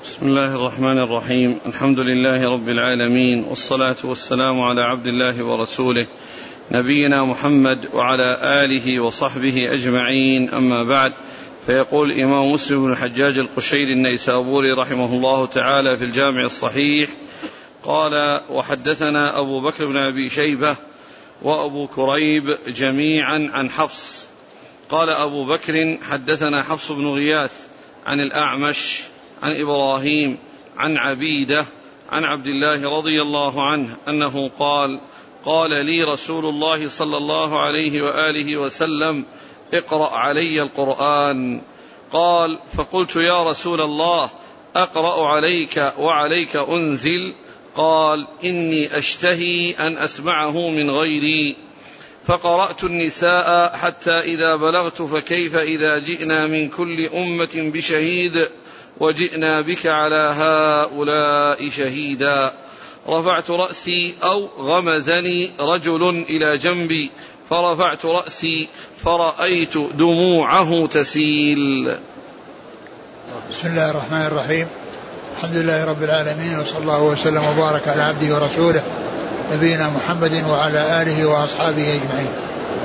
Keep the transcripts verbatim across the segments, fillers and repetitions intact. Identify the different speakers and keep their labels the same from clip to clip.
Speaker 1: بسم الله الرحمن الرحيم. الحمد لله رب العالمين، والصلاة والسلام على عبد الله ورسوله نبينا محمد وعلى آله وصحبه أجمعين، أما بعد. فيقول الإمام مسلم بن الحجاج القشيري النيسابوري رحمه الله تعالى في الجامع الصحيح قال: وحدثنا أبو بكر بن أبي شيبة وأبو كريب جميعا عن حفص. قال أبو بكر: حدثنا حفص بن غياث عن الأعمش عن إبراهيم عن عبيدة عن عبد الله رضي الله عنه أنه قال: قال لي رسول الله صلى الله عليه وآله وسلم: اقرأ علي القرآن. قال: فقلت: يا رسول الله، أقرأ عليك وعليك أنزل؟ قال: إني أشتهي أن أسمعه من غيري. فقرأت النساء حتى إذا بلغت: فكيف إذا جئنا من كل أمة بشهيد وجئنا بك على هؤلاء شهيدا. رفعت رأسي أو غمزني رجل إلى جنبي، فرفعت رأسي فرأيت دموعه تسيل.
Speaker 2: بسم الله الرحمن الرحيم. الحمد لله رب العالمين، وصلى الله وسلم وبارك على عبده ورسوله نبينا محمد وعلى آله وأصحابه أجمعين.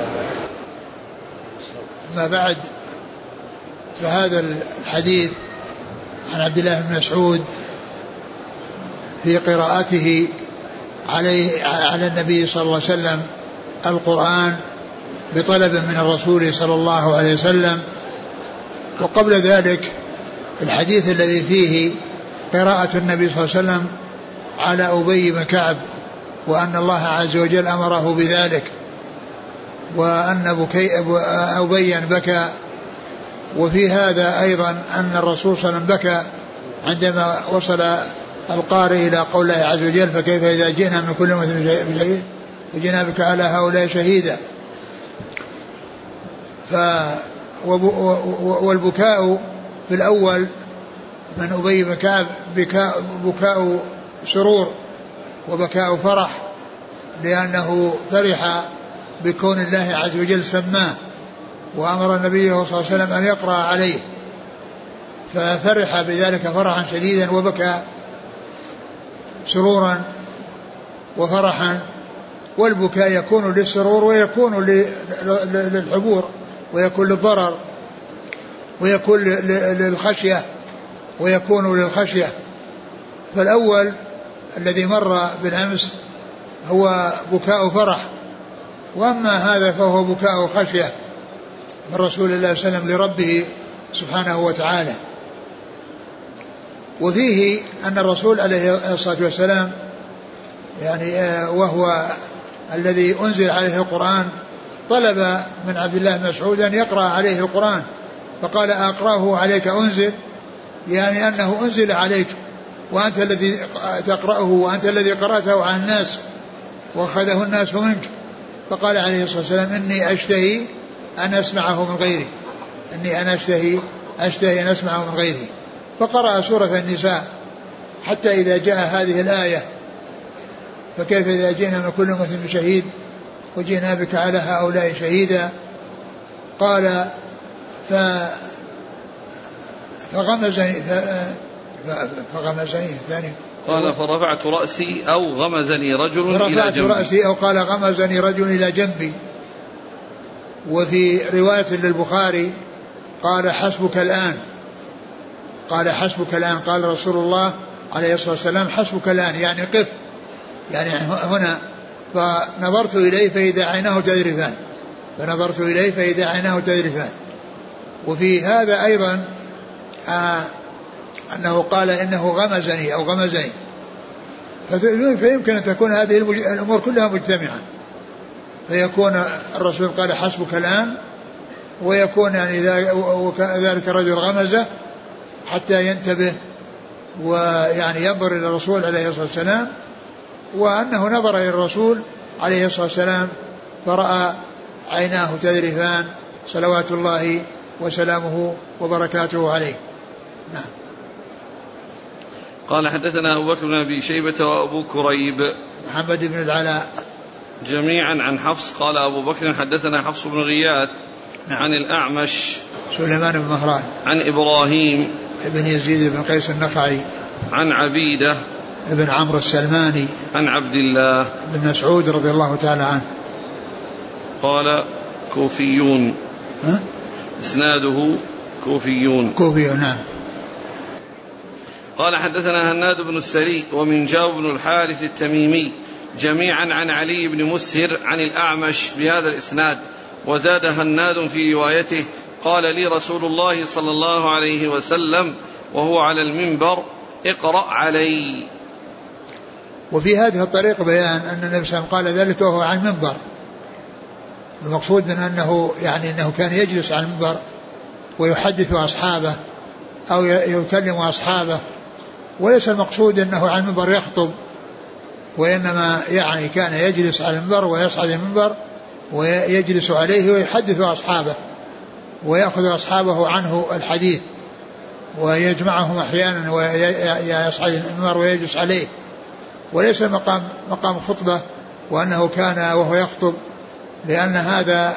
Speaker 2: ما بعد، فهذا الحديث عن عبد الله بن مسعود في قراءته عليه على النبي صلى الله عليه وسلم القرآن بطلب من الرسول صلى الله عليه وسلم. وقبل ذلك الحديث الذي فيه قراءة النبي صلى الله عليه وسلم على أبي بن كعب، وأن الله عز وجل أمره بذلك، وأن أبي بكى. وفي هذا أيضا أن الرسول صلى الله عليه وسلم بكى عندما وصل القارئ إلى قول الله عز وجل: فكيف إذا جئنا من كل أمة بشهيد وجئنا بك على هؤلاء شهيدا. ف والبكاء في الأول من أبي بن كعب بكاء, بكاء سرور وبكاء فرح، لأنه فرح بكون الله عز وجل سماه وأمر النبي صلى الله عليه وسلم أن يقرأ عليه، ففرح بذلك فرحا شديدا وبكى سرورا وفرحا. والبكاء يكون للسرور ويكون للحبور ويكون للضرر ويكون للخشية ويكون للخشية. فالأول الذي مر بالأمس هو بكاء فرح، وأما هذا فهو بكاء خشية من رسول الله صلى الله عليه وسلم لربه سبحانه وتعالى. وفيه أن الرسول عليه الصلاة والسلام يعني وهو الذي أنزل عليه القرآن طلب من عبد الله بن مسعود أن يقرأ عليه القرآن، فقال: أقرأه عليك أنزل، يعني أنه أنزل عليك وأنت الذي تقرأه وأنت الذي قرأته عن الناس وأخذه الناس منك. فقال عليه الصلاة والسلام: إني أشتهي أن أسمعه من غيري إني أنا أشتهي أشتهي أن أسمعه من غيري. فقرأ سورة النساء حتى إذا جاء هذه الآية: فكيف إذا جئنا من كل أمة بشهيد وجئنا بك على هؤلاء شهيدا. قال: ف فغمزني فغمزني ثاني
Speaker 1: قال: فرفعت رأسي أو غمزني رجل إلى جنبي.
Speaker 2: رأسي أو قال غمزني رجل إلى جنبي. وفي رواية للبخاري قال: حسبك الآن قال حسبك الآن قال رسول الله عليه الصلاة والسلام: حسبك الآن، يعني قف، يعني هنا. فنظرت إليه فإذا عيناه تذرفان فنظرت إليه فإذا عيناه تذرفان. وفي هذا أيضا آه أنه قال: إنه غمزني أو غمزني. فيمكن أن تكون هذه الأمور كلها مجتمعة، فيكون الرسول قال: حسبك الآن، ويكون يعني ذلك الرجل غمزه حتى ينتبه ويعني ينظر إلى الرسول عليه الصلاة والسلام، وأنه نظر إلى الرسول عليه الصلاة والسلام فرأى عيناه تذرفان صلوات الله وسلامه وبركاته عليه. نعم.
Speaker 1: قال: حدثنا أبو بكر بن أبي شيبة وأبو كريب
Speaker 2: محمد بن العلاء
Speaker 1: جميعا عن حفص. قال أبو بكر: حدثنا حفص بن غياث عن الأعمش
Speaker 2: سليمان بن مهران
Speaker 1: عن إبراهيم
Speaker 2: بن يزيد بن قيس النخعي
Speaker 1: عن عبيدة
Speaker 2: بن عمرو السلماني
Speaker 1: عن عبد الله
Speaker 2: بن مسعود رضي الله تعالى عنه
Speaker 1: قال كوفيون.
Speaker 2: ها؟
Speaker 1: إسناده كوفيون.
Speaker 2: كوفيون نعم.
Speaker 1: قال حدثنا هناد بن السري ومنجاب بن الحارث التميمي جميعا عن علي بن مسهر عن الأعمش بهذا الإسناد، وزاد هناد في روايته قال لي رسول الله صلى الله عليه وسلم وهو على المنبر اقرأ علي.
Speaker 2: وفي هذه الطريقة بيان أن النبي صلى الله عليه وسلم قال ذلك وهو على المنبر، المقصود من أنه يعني أنه كان يجلس على المنبر ويحدث أصحابه أو يكلم أصحابه، وليس المقصود أنه على المنبر يخطب، وإنما يعني كان يجلس على المنبر ويصعد المنبر ويجلس عليه ويحدث أصحابه ويأخذ أصحابه عنه الحديث ويجمعهم أحيانا ويصعد المنبر ويجلس عليه، وليس مقام مقام خطبة وأنه كان وهو يخطب، لأن هذا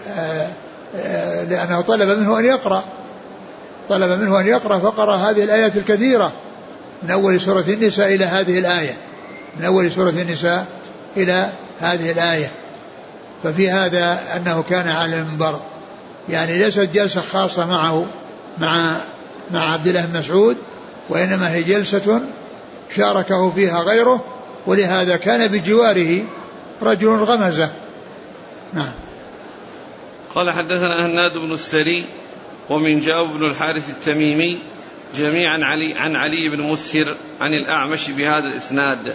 Speaker 2: لأنه طلب منه أن يقرأ طلب منه أن يقرأ فقرأ هذه الآيات الكثيرة من أول سورة النساء إلى هذه الآية من أول سورة النساء إلى هذه الآية. ففي هذا أنه كان على المنبر، يعني ليست جلسة خاصة معه مع مع عبد الله بن مسعود، وإنما هي جلسة شاركه فيها غيره، ولهذا كان بجواره رجل غمزة. نعم.
Speaker 1: قال حدثنا هناد بن السري ومنجاب بن الحارث التميمي جميعا علي عن علي بن مسهر عن الأعمش بهذا الإسناد.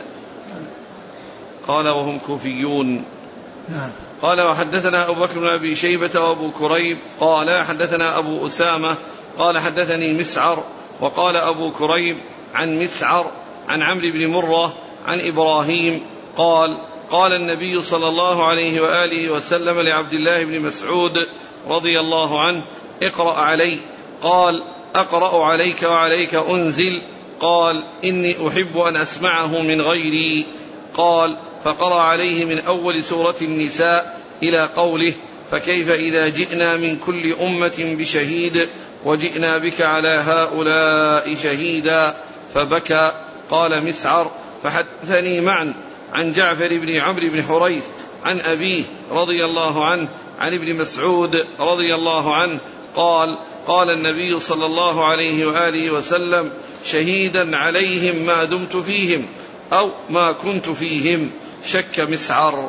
Speaker 1: قال وهم كوفيون.
Speaker 2: نعم.
Speaker 1: قال وحدثنا أبو بكر بن أبي شيبة وأبو كريب قال حدثنا أبو أسامة قال حدثني مسعر، وقال أبو كريب عن مسعر عن عمرو بن مرة عن إبراهيم قال قال النبي صلى الله عليه وآله وسلم لعبد الله بن مسعود رضي الله عنه اقرأ علي. قال أقرأ عليك وعليك أنزل. قال إني أحب أن أسمعه من غيري. قال فقرأ عليه من أول سورة النساء إلى قوله فكيف إذا جئنا من كل أمة بشهيد وجئنا بك على هؤلاء شهيدا فبكى. قال مسعر فحدثني معا عن جعفر بن عمرو بن حريث عن أبيه رضي الله عنه عن ابن مسعود رضي الله عنه قال قال النبي صلى الله عليه وآله وسلم شهيدا عليهم ما دمت فيهم أو ما كنت فيهم. شك مسعر.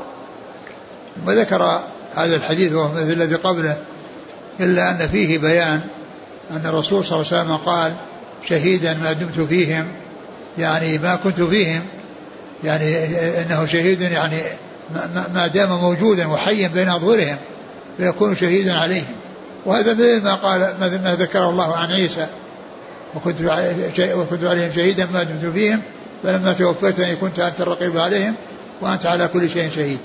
Speaker 2: وذكر هذا الحديث وهو مثل الذي قبله، إلا أن فيه بيان أن الرسول صلى الله عليه وسلم قال شهيدا ما دمت فيهم، يعني ما كنت فيهم، يعني إنه شهيد يعني ما دام موجودا وحيا بين أظهرهم فيكون شهيدا عليهم. وهذا مثل ما قال ما ذكره الله عن عيسى وكنت وكنت عليهم شهيدا ما دمت فيهم فلما توفيتني كنت أنت الرقيب عليهم وأنت على كل شيء شهيد.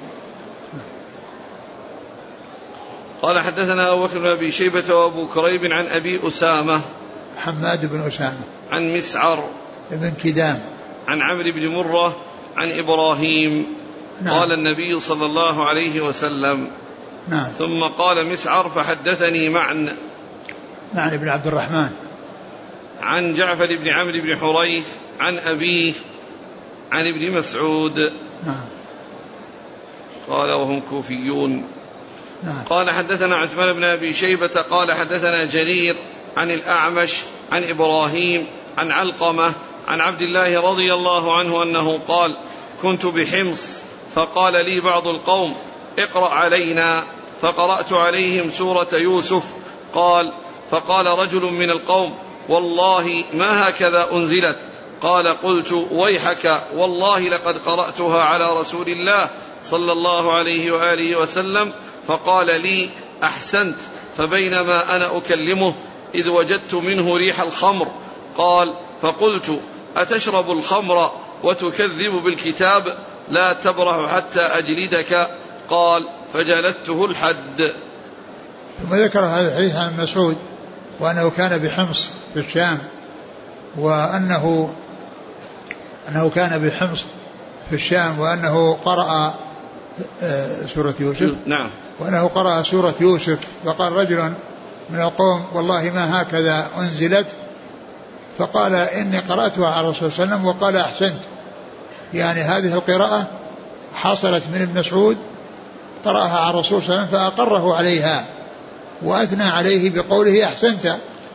Speaker 1: قال حدثنا أبو بكر بن أبي شيبة وأبو كريب عن أبي أسامة
Speaker 2: حماد بن أسامة
Speaker 1: عن مسعر
Speaker 2: بن كدام
Speaker 1: عن عمرو بن مرة عن إبراهيم. نعم. قال النبي صلى الله عليه وسلم.
Speaker 2: نعم.
Speaker 1: ثم قال مسعر فحدثني معن
Speaker 2: معن بن عبد الرحمن
Speaker 1: عن جعفر بن عمرو بن حريث عن أبيه عن ابن مسعود.
Speaker 2: نعم.
Speaker 1: قال وهم كوفيون.
Speaker 2: نعم.
Speaker 1: قال حدثنا عثمان بن أبي شيبة قال حدثنا جرير عن الأعمش عن إبراهيم عن علقمة عن عبد الله رضي الله عنه أنه قال كنت بحمص فقال لي بعض القوم اقرأ علينا فقرأت عليهم سورة يوسف. قال فقال رجل من القوم والله ما هكذا أنزلت. قال قلت ويحك والله لقد قرأتها على رسول الله صلى الله عليه وآله وسلم. فقال لي أحسنت. فبينما أنا أكلمه إذ وجدت منه ريح الخمر. قال فقلت أتشرب الخمر وتكذب بالكتاب لا تبرح حتى أجلدك. قال فجلدته الحد.
Speaker 2: ثم ذكر هذا الحديث عن مسعود وأنه كان بحمص في الشام، وأنه أنه كان بحمص في الشام وأنه قرأ سورة يوسف.
Speaker 1: نعم.
Speaker 2: وأنه قرأ سورة يوسف. فقال رجل من القوم والله ما هكذا أنزلت. فقال إني قرأتها على الرسول صلى الله عليه وسلم وقال أحسنت. يعني هذه القراءة حصلت من ابن مسعود قرأها على الرسول صلى الله عليه وسلم فأقره عليها وأثنى عليه بقوله أحسنت.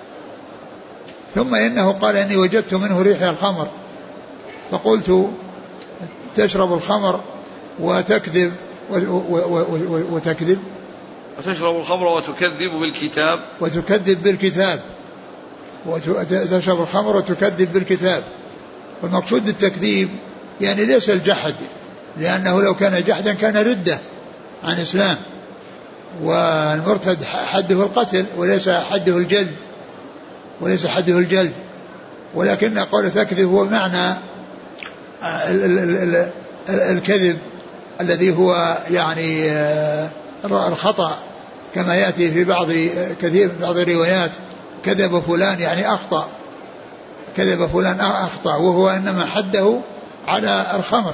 Speaker 2: ثم إنه قال إني وجدت منه ريح الخمر فقلت تشرب الخمر وتكذب وتكذب
Speaker 1: وتشرب الخمر وتكذب بالكتاب
Speaker 2: وتكذب بالكتاب وتشرب الخمر وتكذب بالكتاب. والمقصود بالتكذيب يعني ليس الجحد، لأنه لو كان جحدا كان ردة عن الإسلام، والمرتد حده القتل وليس حده الجلد وليس حده الجلد ولكن قول تكذب هو معنى الكذب الذي هو يعني الخطأ، كما يأتي في بعض كثير من بعض الروايات كذب فلان يعني أخطأ، كذب فلان أخطأ، وهو إنما حده على الخمر.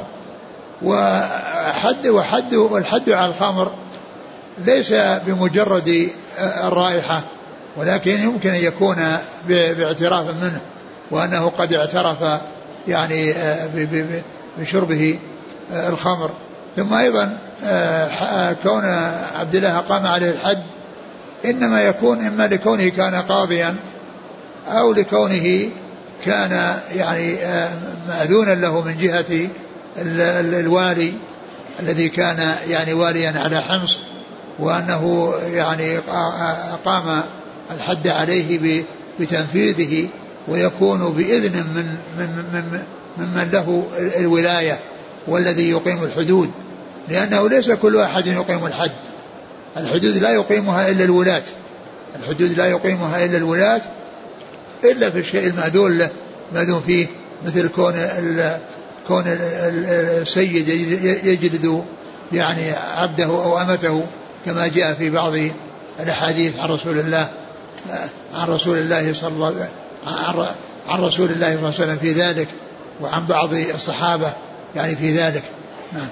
Speaker 2: وحد وحد والحد على الخمر ليس بمجرد الرائحة، ولكن يمكن أن يكون باعتراف منه وأنه قد اعترف يعني بشربه الخمر. ثم أيضا كون عبد الله قام عليه الحد إنما يكون إما لكونه كان قاضيا أو لكونه كان يعني مأذونا له من جهة الوالي الذي كان يعني واليا على حمص، وأنه يعني قام الحد عليه بتنفيذه ويكون بإذن من من من ممن له الولاية والذي يقيم الحدود، لأنه ليس كل أحد يقيم الحد، الحدود لا يقيمها إلا الولاة، الحدود لا يقيمها إلا الولاة إلا في الشيء المأذون له مأذون فيه، مثل كون كون السيد يجلد يعني عبده أو أمته كما جاء في بعض الأحاديث عن رسول الله عن رسول الله صلى الله عن عن رسول الله صلى الله عليه وسلم في ذلك، وعن بعض الصحابة يعني في ذلك. نعم.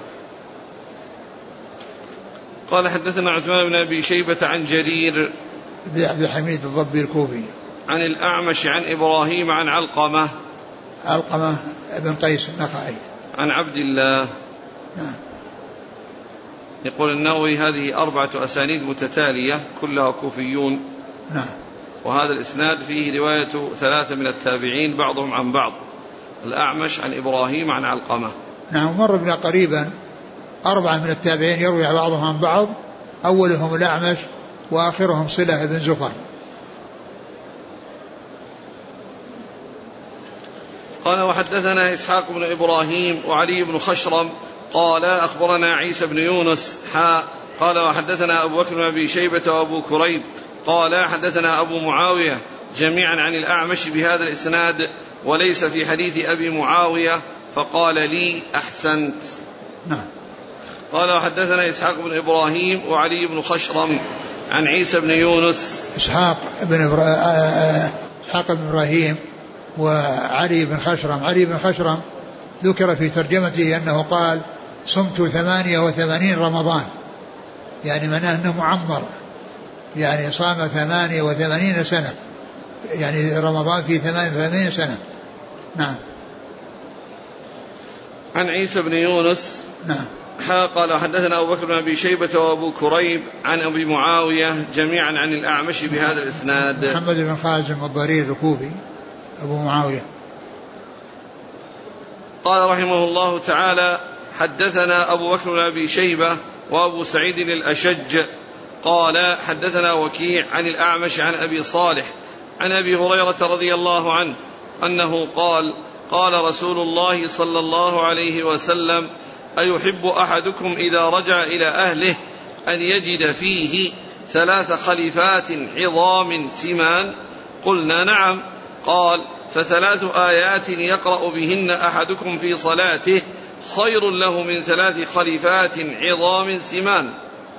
Speaker 1: قال حدثنا عثمان بن أبي شيبة عن جرير
Speaker 2: بن عبد الحميد الضبي الكوفي
Speaker 1: عن الأعمش عن إبراهيم عن علقمة
Speaker 2: علقمة بن قيس النخعي
Speaker 1: عن عبد الله.
Speaker 2: نعم.
Speaker 1: يقول النووي هذه أربعة أسانيد متتالية كلها كوفيون.
Speaker 2: نعم.
Speaker 1: وهذا الإسناد فيه رواية ثلاثة من التابعين بعضهم عن بعض، الأعمش عن إبراهيم عن علقمة.
Speaker 2: نعم. مر بنا قريبا أربعة من التابعين يروي بعضهم عن بعض، أولهم الأعمش وآخرهم صلة بن زفر.
Speaker 1: قال وحدثنا إسحاق بن إبراهيم وعلي بن خشرم قال أخبرنا عيسى بن يونس حاء قال وحدثنا أبو بكر بن أبي شيبة وأبو كريب قال حدثنا أبو معاوية جميعا عن الأعمش بهذا الإسناد وليس في حديث أبي معاوية فقال لي أحسنت.
Speaker 2: نعم.
Speaker 1: قال وحدثنا إسحاق بن إبراهيم وعلي بن خشرم عن عيسى بن يونس.
Speaker 2: إسحاق بن إبراهيم إسحاق بن إبراهيم وعلي بن خشرم. علي بن خشرم ذكر في ترجمته أنه قال صمت ثمانية وثمانين رمضان، يعني معناه أنه معمر، يعني صام ثمانية وثمانين سنة، يعني رمضان في ثمانية وثمانين سنة. نعم.
Speaker 1: عن عيسى بن يونس.
Speaker 2: نعم.
Speaker 1: قال حدثنا أبو بكر بن أبي شيبة وأبو كريب عن أبي معاوية جميعا عن الأعمش بهذا الإسناد.
Speaker 2: محمد بن خازم الضرير الكوفي أبو معاوية.
Speaker 1: قال رحمه الله تعالى حدثنا أبو بكر بن أبي شيبة وأبو سعيد الأشج قال حدثنا وكيع عن الأعمش عن أبي صالح عن أبي هريرة رضي الله عنه أنه قال قال رسول الله صلى الله عليه وسلم أيحب أحدكم إذا رجع إلى أهله أن يجد فيه ثلاث خليفات عظام سمان؟ قلنا نعم. قال فثلاث آيات يقرأ بهن أحدكم في صلاته خير له من ثلاث خليفات عظام سمان.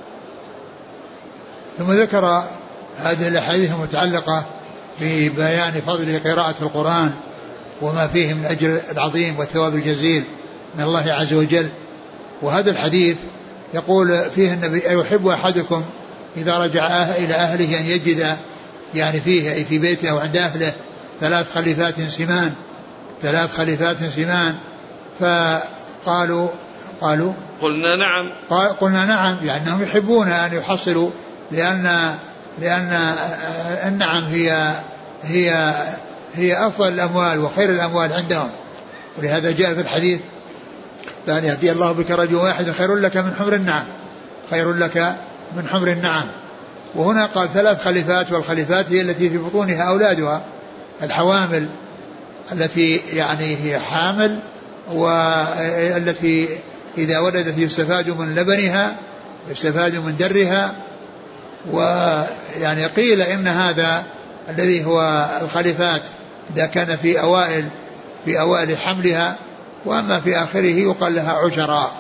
Speaker 2: ثم ذكر هذه الأحاديث المتعلقة ببيان فضل قراءة القرآن وما فيه من الأجر العظيم والثواب الجزيل من الله عز وجل. وهذا الحديث يقول فيه النبي أيحب أحدكم إذا رجع إلى أهله أن يجد يعني فيه أي في بيته أو عند أهله ثلاث خليفات سمان ثلاث خليفات سمان. فقالوا قالوا
Speaker 1: قلنا نعم
Speaker 2: قال قلنا نعم، يعني أنهم يحبون أن يحصلوا، لأن لأن النعم هي هي هي أفضل الأموال وخير الأموال عندهم. ولهذا جاء في الحديث لأن يهدي الله بك رجل واحد خير لك من حمر النعم، خير لك من حمر النعم. وهنا قال ثلاث خليفات، والخليفات هي التي في بطونها أولادها الحوامل، التي يعني هي حامل والتي إذا ولدت يستفاد من لبنها يستفاد من درها. ويعني قيل إن هذا الذي هو الخليفات إذا كان في أوائل في أوائل حملها، وأما في آخره يقال لها عشراء.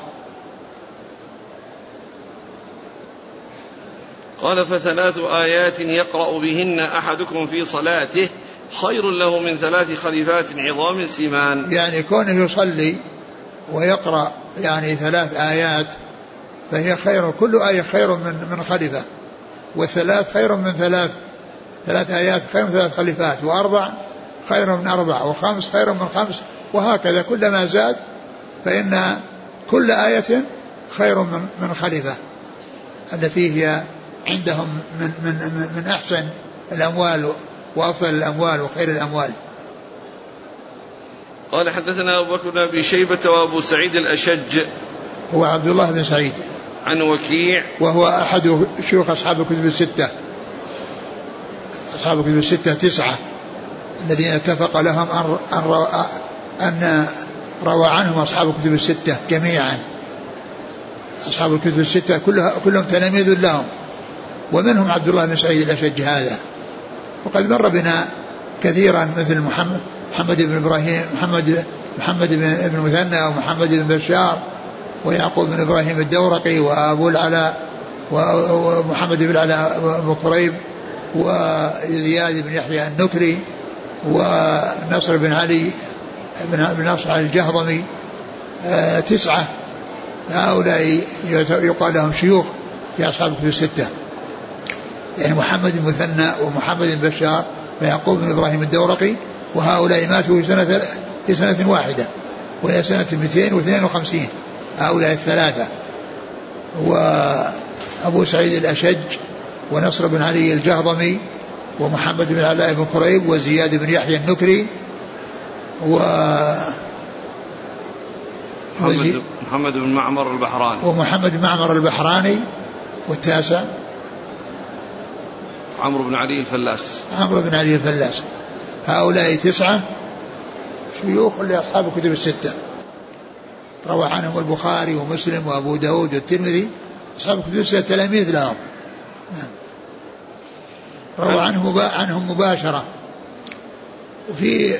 Speaker 1: قال فثلاث آيات يقرأ بهن أحدكم في صلاته خير له من ثلاث خليفات عظام سمان.
Speaker 2: يعني كونه يصلي ويقرأ يعني ثلاث آيات فهي خير، كل آية خير من من خليفة، والثلاث خير من ثلاث ثلاث آيات خير من ثلاث خليفات، وأربع خير من أربع، وخمس خير من خمس، وهكذا كلما زاد فإن كل آية خير من من خليفة التي هي عندهم من من من أحسن الأموال وأفضل الأموال وخير الأموال.
Speaker 1: قال حدثنا أبو بكر بن أبي شيبة وأبو سعيد الأشج
Speaker 2: هو عبد الله بن سعيد
Speaker 1: عن وكيع
Speaker 2: وهو أحد شيوخ أصحاب الكتب الستة، أصحاب الكتب الستة تسعة الذين اتفق لهم أن أن روى عنهم أصحاب الكتب الستة جميعا. أصحاب الكتب الستة كلها كلهم تلاميذ لهم، ومنهم عبد الله بن سعيد الأشج هذا. وقد مر بنا كثيرا مثل محمد محمد بن إبراهيم محمد محمد بن مثنى ومحمد بن بشار ويعقوب بن إبراهيم الدورقي وأبو العلاء ومحمد بن العلاء بن كريب وزياد بن يحيى النكري ونصر بن علي بن نصر الجهضمي، آه تسعة هؤلاء يقال لهم شيوخ في أصحاب الكتب الستة، يعني محمد بن مثنى ومحمد بن بشار ويعقوب بن إبراهيم الدورقي، وهؤلاء ماتوا في سنة في سنة واحدة وهي سنة مئتين واثنين وخمسين هؤلاء الثلاثة. وأبو سعيد الأشج ونصر بن علي الجهضمي ومحمد بن علاء بن كريب وزياد بن يحيى النكري و
Speaker 1: محمد, محمد بن معمر البحراني
Speaker 2: ومحمد بن معمر البحراني. والتاسع
Speaker 1: عمرو بن علي الفلاس
Speaker 2: عمرو بن علي الفلاس. هؤلاء تسعة شيوخ لأصحاب الكتب الستة روى عنهم البخاري ومسلم وأبو داود والترمذي، أصحاب الكتب الستة تلاميذ لهم، روى عنهم عنهم مباشرة. وفي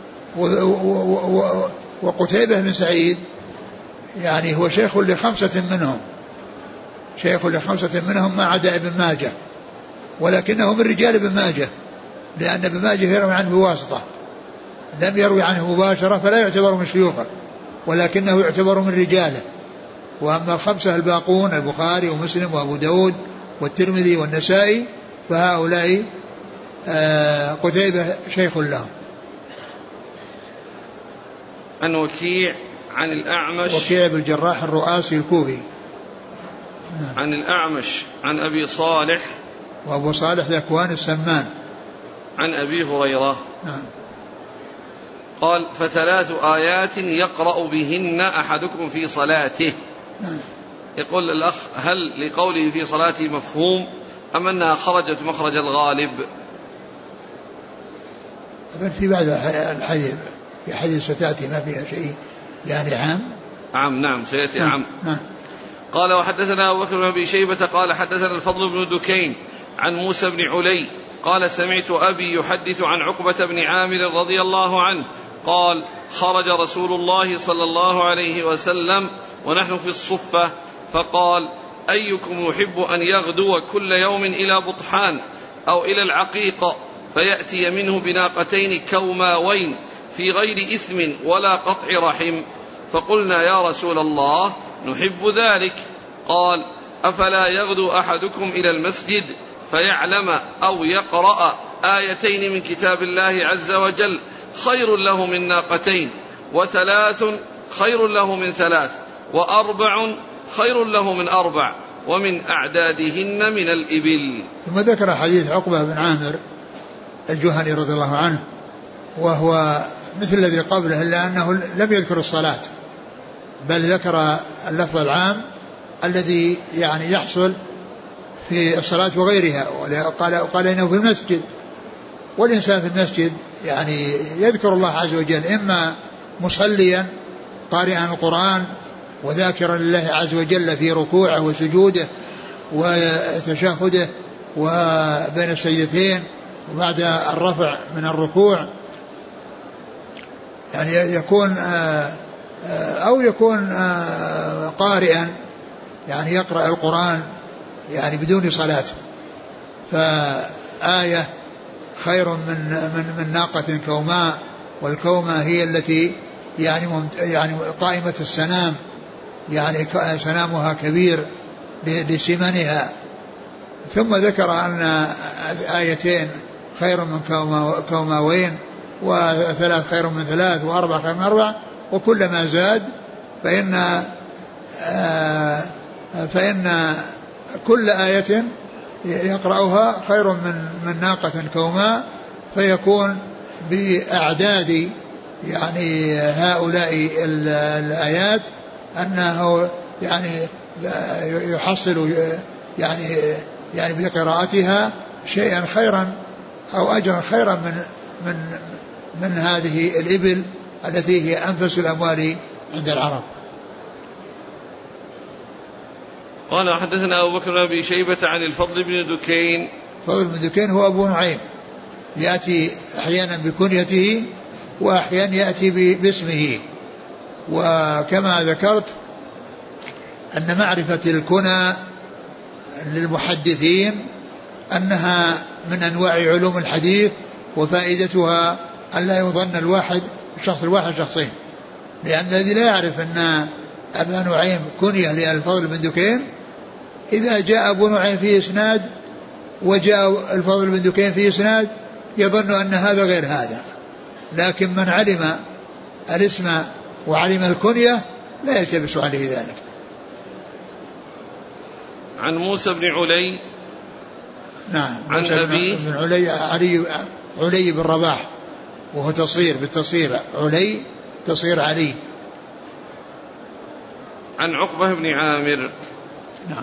Speaker 2: وقتيبة بن سعيد يعني هو شيخ لخمسة منهم شيخ لخمسة منهم ما عدا ابن ماجه، ولكنه من رجال ابن ماجه، لأن ابن ماجه يروي عنه بواسطة لم يروي عنه مباشرة، فلا يعتبر من شيوخه ولكنه يعتبر من رجاله. وأما الخمسة الباقون البخاري ومسلم وأبو داود والترمذي والنسائي فهؤلاء آه قتيبة شيخ لهم.
Speaker 1: عن وكيع عن الأعمش
Speaker 2: وكيع بن الجراح الرؤاسي الكوفي.
Speaker 1: عن الأعمش عن أبي صالح
Speaker 2: وأبو صالح ذكوان السمان
Speaker 1: عن أبي هريرة
Speaker 2: نعم.
Speaker 1: قال فثلاث آيات يقرأ بهن أحدكم في صلاته.
Speaker 2: نعم.
Speaker 1: يقول الأخ هل لقوله في صلاته مفهوم أم أنها خرجت مخرج الغالب؟
Speaker 2: في بعض الحديث في حديث ستاتي ما فيها شيء يعني عام
Speaker 1: عام نعم سيأتي
Speaker 2: نعم.
Speaker 1: عام
Speaker 2: نعم.
Speaker 1: قال وحدثنا أبو بكر بن أبي شيبة قال حدثنا الفضل بن دكين عن موسى بن علي قال سمعت أبي يحدث عن عقبة بن عامر رضي الله عنه قال خرج رسول الله صلى الله عليه وسلم ونحن في الصفة فقال أيكم يحب أن يغدو كل يوم إلى بطحان أو إلى العقيق فيأتي منه بناقتين كوماوين في غير إثم ولا قطع رحم؟ فقلنا يا رسول الله نحب ذلك. قال أفلا يغدو أحدكم إلى المسجد فيعلم أو يقرأ آيتين من كتاب الله عز وجل خير له من ناقتين، وثلاث خير له من ثلاث، وأربع خير له من أربع، ومن أعدادهن من الإبل.
Speaker 2: ثم ذكر حديث عقبة بن عامر الجهني رضي الله عنه، وهو مثل الذي قبله إلا أنه لم يذكر الصلاة، بل ذكر اللفظ العام الذي يعني يحصل في الصلاة وغيرها. وقال قال إنه في المسجد، والإنسان في المسجد يعني يذكر الله عز وجل إما مصليا قارئا القرآن وذاكرا لله عز وجل في ركوعه وسجوده وتشهده وبين السجدتين وبعد الرفع من الركوع، يعني يكون أو يكون قارئا يعني يقرأ القرآن يعني بدون صلاة. فآية خير من من من ناقة كوماء، والكوماء هي التي يعني يعني قائمة السنام، يعني سنامها كبير لسمنها. ثم ذكر أن آيتين خير من كوماوين، وثلاث خير من ثلاث، وأربع خير من أربع، وكلما زاد فإن فإن كل آية يقرأها خير من من ناقة كوماء، فيكون بأعداد يعني هؤلاء الآيات أنه يعني يحصل يعني يعني بقراءتها شيئا خيرا أو أجرا خيرا من من من هذه الإبل التي هي أنفس الأموال عند العرب.
Speaker 1: قال حدثنا أبو بكر بن أبي شيبة عن الفضل بن دكين.
Speaker 2: الفضل بن دكين هو أبو نعيم، يأتي أحيانا بكنيته وأحيانا يأتي باسمه. وكما ذكرت أن معرفة الكنى للمحدثين أنها من أنواع علوم الحديث، وفائدتها أن لا يظن الواحد الشخص الواحد شخصين، لأن الذي لا يعرف أن أبا نعيم كنية للفضل بن دكين، إذا جاء أبو نعيم في إسناد وجاء الفضل بن دكين في إسناد يظن أن هذا غير هذا، لكن من علم الاسم وعلم الكنية لا يلتبس عليه ذلك.
Speaker 1: عن موسى بن علي.
Speaker 2: نعم.
Speaker 1: عن أبي
Speaker 2: بن علي علي علي بن رباح، وهو تصغير بالتصغير علي تصغير علي.
Speaker 1: عن عقبة بن عامر.
Speaker 2: نعم.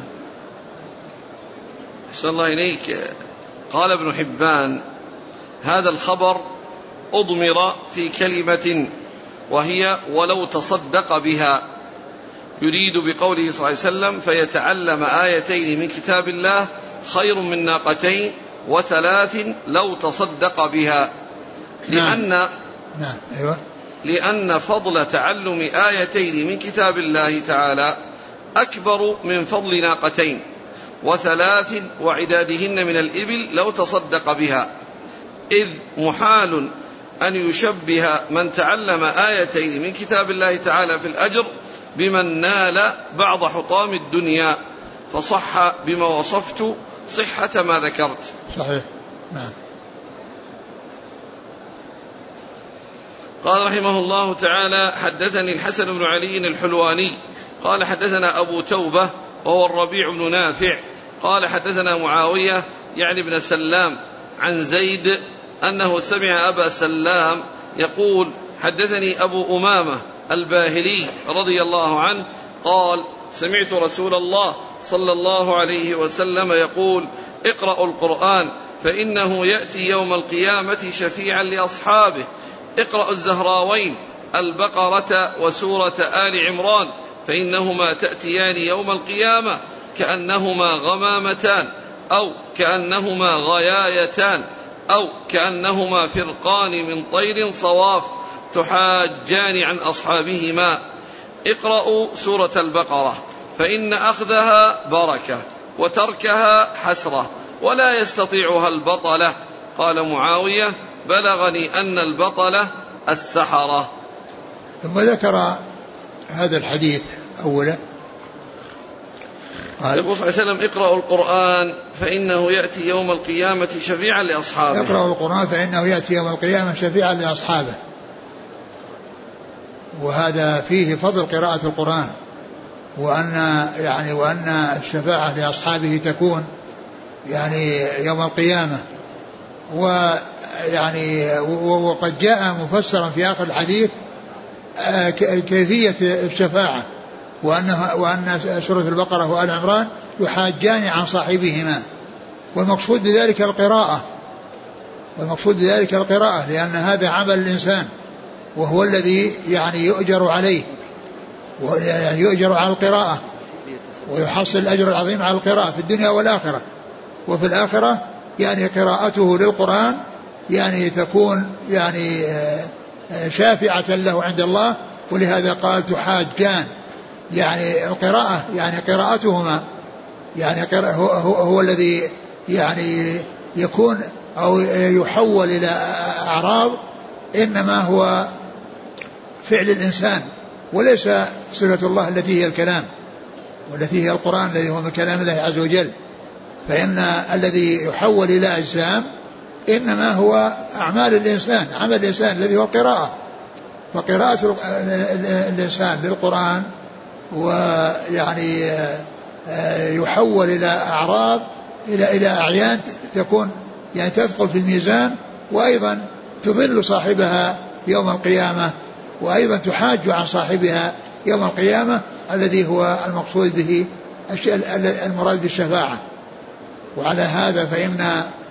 Speaker 1: أحسن الله إليك. قال ابن حبان: هذا الخبر أضمر في كلمة وهي ولو تصدق بها، يريد بقوله صلى الله عليه وسلم: فيتعلم آيتين من كتاب الله خير من ناقتين وثلاث لو تصدق بها. لأن
Speaker 2: نعم. نعم. أيوة.
Speaker 1: لأن فضل تعلم آيتين من كتاب الله تعالى أكبر من فضل ناقتين وثلاث وعدادهن من الإبل لو تصدق بها، إذ محال أن يشبه من تعلم آيتين من كتاب الله تعالى في الأجر بمن نال بعض حطام الدنيا، فصح بما وصفت صحة ما ذكرت.
Speaker 2: صحيح. نعم.
Speaker 1: قال رحمه الله تعالى: حدثني الحسن بن علي الحلواني قال حدثنا أبو توبة وهو الربيع بن نافع قال حدثنا معاوية يعني ابن سلام عن زيد أنه سمع أبا سلام يقول: حدثني أبو أمامة الباهلي رضي الله عنه قال: سمعت رسول الله صلى الله عليه وسلم يقول: اقرأوا القرآن فإنه يأتي يوم القيامة شفيعا لأصحابه. اقرأوا الزهراوين البقرة وسورة آل عمران فإنهما تأتيان يوم القيامة كأنهما غمامتان أو كأنهما غيايتان أو كأنهما فرقان من طير صواف تحاجان عن أصحابهما. اقرأوا سورة البقرة فإن أخذها بركة وتركها حسرة ولا يستطيعها البطلة. قال معاوية: بلغني أن البطلة السحرة.
Speaker 2: ثم ذكر هذا الحديث أولا
Speaker 1: يقول صلى الله عليه وسلم اقرأوا القرآن فإنه يأتي يوم القيامة شفيعا لأصحابه.
Speaker 2: اقرأوا القرآن فإنه يأتي يوم القيامة شفيعا لأصحابه. وهذا فيه فضل قراءة القرآن، وأن يعني وأن الشفاعة لأصحابه تكون يعني يوم القيامة. ويعني وقد جاء مفسرا في آخر الحديث كيفية الشفاعة، وأنها وأن سورة البقرة وآل عمران يحاجان عن صاحبهما، والمقصود بذلك القراءة، والمقصود بذلك القراءة لأن هذا عمل الإنسان وهو الذي يعني يؤجر عليه، يعني يؤجر على القراءة ويحصل الأجر العظيم على القراءة في الدنيا والآخرة. وفي الآخرة يعني قراءته للقرآن يعني تكون يعني شافعة له عند الله، ولهذا قال تحاجان، يعني القراءة يعني قراءتهما يعني هو, هو, هو الذي يعني يكون أو يحول إلى أعراض، إنما هو فعل الإنسان وليس صفة الله التي هي الكلام، والتي هي القرآن الذي هو من كلام الله عز وجل. فإن الذي يحول إلى أجسام إنما هو أعمال الإنسان، عمل الإنسان الذي هو القراءة. فقراءة الإنسان للقرآن ويعني يحول إلى أعراض إلى إلى أعيان تكون يعني تثقل في الميزان، وأيضا تضل صاحبها يوم القيامة، وأيضا تحاج عن صاحبها يوم القيامة الذي هو المقصود به المراد بالشفاعة. وعلى هذا فإن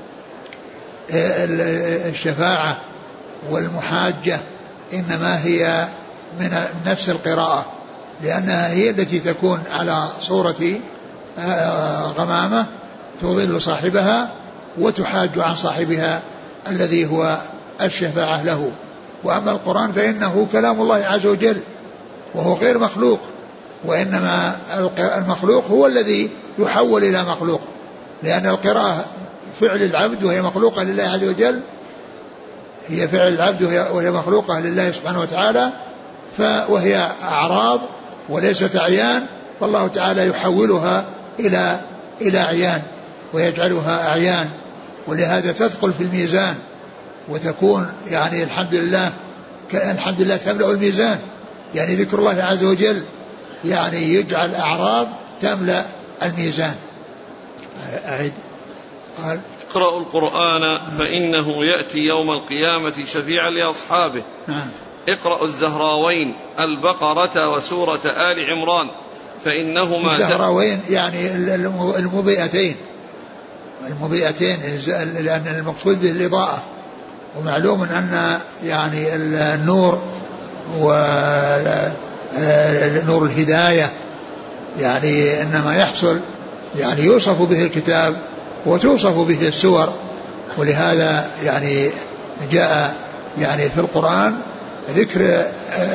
Speaker 2: الشفاعة والمحاجة إنما هي من نفس القراءة، لأنها هي التي تكون على صورة غمامة تضل صاحبها وتحاج عن صاحبها الذي هو الشفاعة له. وأما القرآن فإنه كلام الله عز وجل وهو غير مخلوق، وإنما المخلوق هو الذي يحول إلى مخلوق، لأن القراءة فعل العبد وهي مخلوقة لله عز وجل، هي فعل العبد وهي مخلوقة لله سبحانه وتعالى، وهي أعراض وليست أعيان، فالله تعالى يحولها إلى إلى أعيان ويجعلها أعيان، ولهذا تثقل في الميزان وتكون يعني الحمد لله الحمد لله تملأ الميزان. يعني ذكر الله عز وجل يعني يجعل أعراض تملأ الميزان. أعيد
Speaker 1: قال اقرأوا القرآن فإنه يأتي يوم القيامة شفيعا لأصحابه.
Speaker 2: نعم.
Speaker 1: اقرأوا الزهراوين البقرة وسورة آل عمران فإنهما
Speaker 2: الزهراوين يعني المضيئتين المضيئتين لأن المقصود به الإضاءة، ومعلوم أن يعني النور ونور الهداية يعني إنما يحصل يعني يوصف به الكتاب وتوصف به السور، ولهذا يعني جاء يعني في القرآن ذكر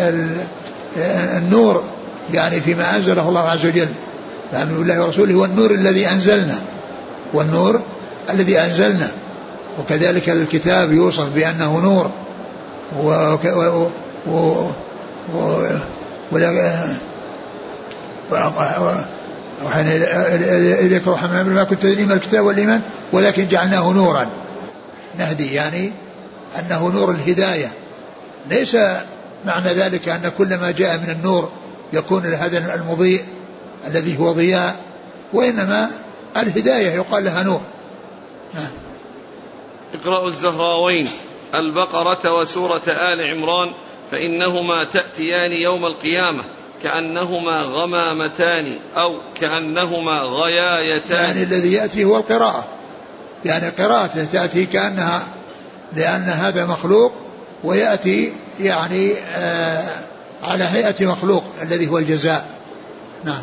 Speaker 2: النور يعني فيما أنزله الله عز وجل، فآمنوا بالله ورسوله والنور الذي أنزلنا والنور الذي أنزلنا وكذلك الكتاب يوصف بأنه نور و و و وحين إليك رحمنا ما كنت تدري ما الكتاب والإيمان ولكن جعلناه نورا نهدي، يعني أنه نور الهداية. ليس معنى ذلك أن كل ما جاء من النور يكون لهذا المضيء الذي هو ضياء، وإنما الهداية يقال لها نور.
Speaker 1: اقرأوا الزهراوين البقرة وسورة آل عمران فإنهما تأتيان يوم القيامة كأنهما غمامتان أو كأنهما غيايتان.
Speaker 2: يعني الذي يأتي هو القراءة، يعني قراءة تأتي كأنها، لأن هذا مخلوق ويأتي يعني آه على هيئة مخلوق الذي هو الجزاء. نعم.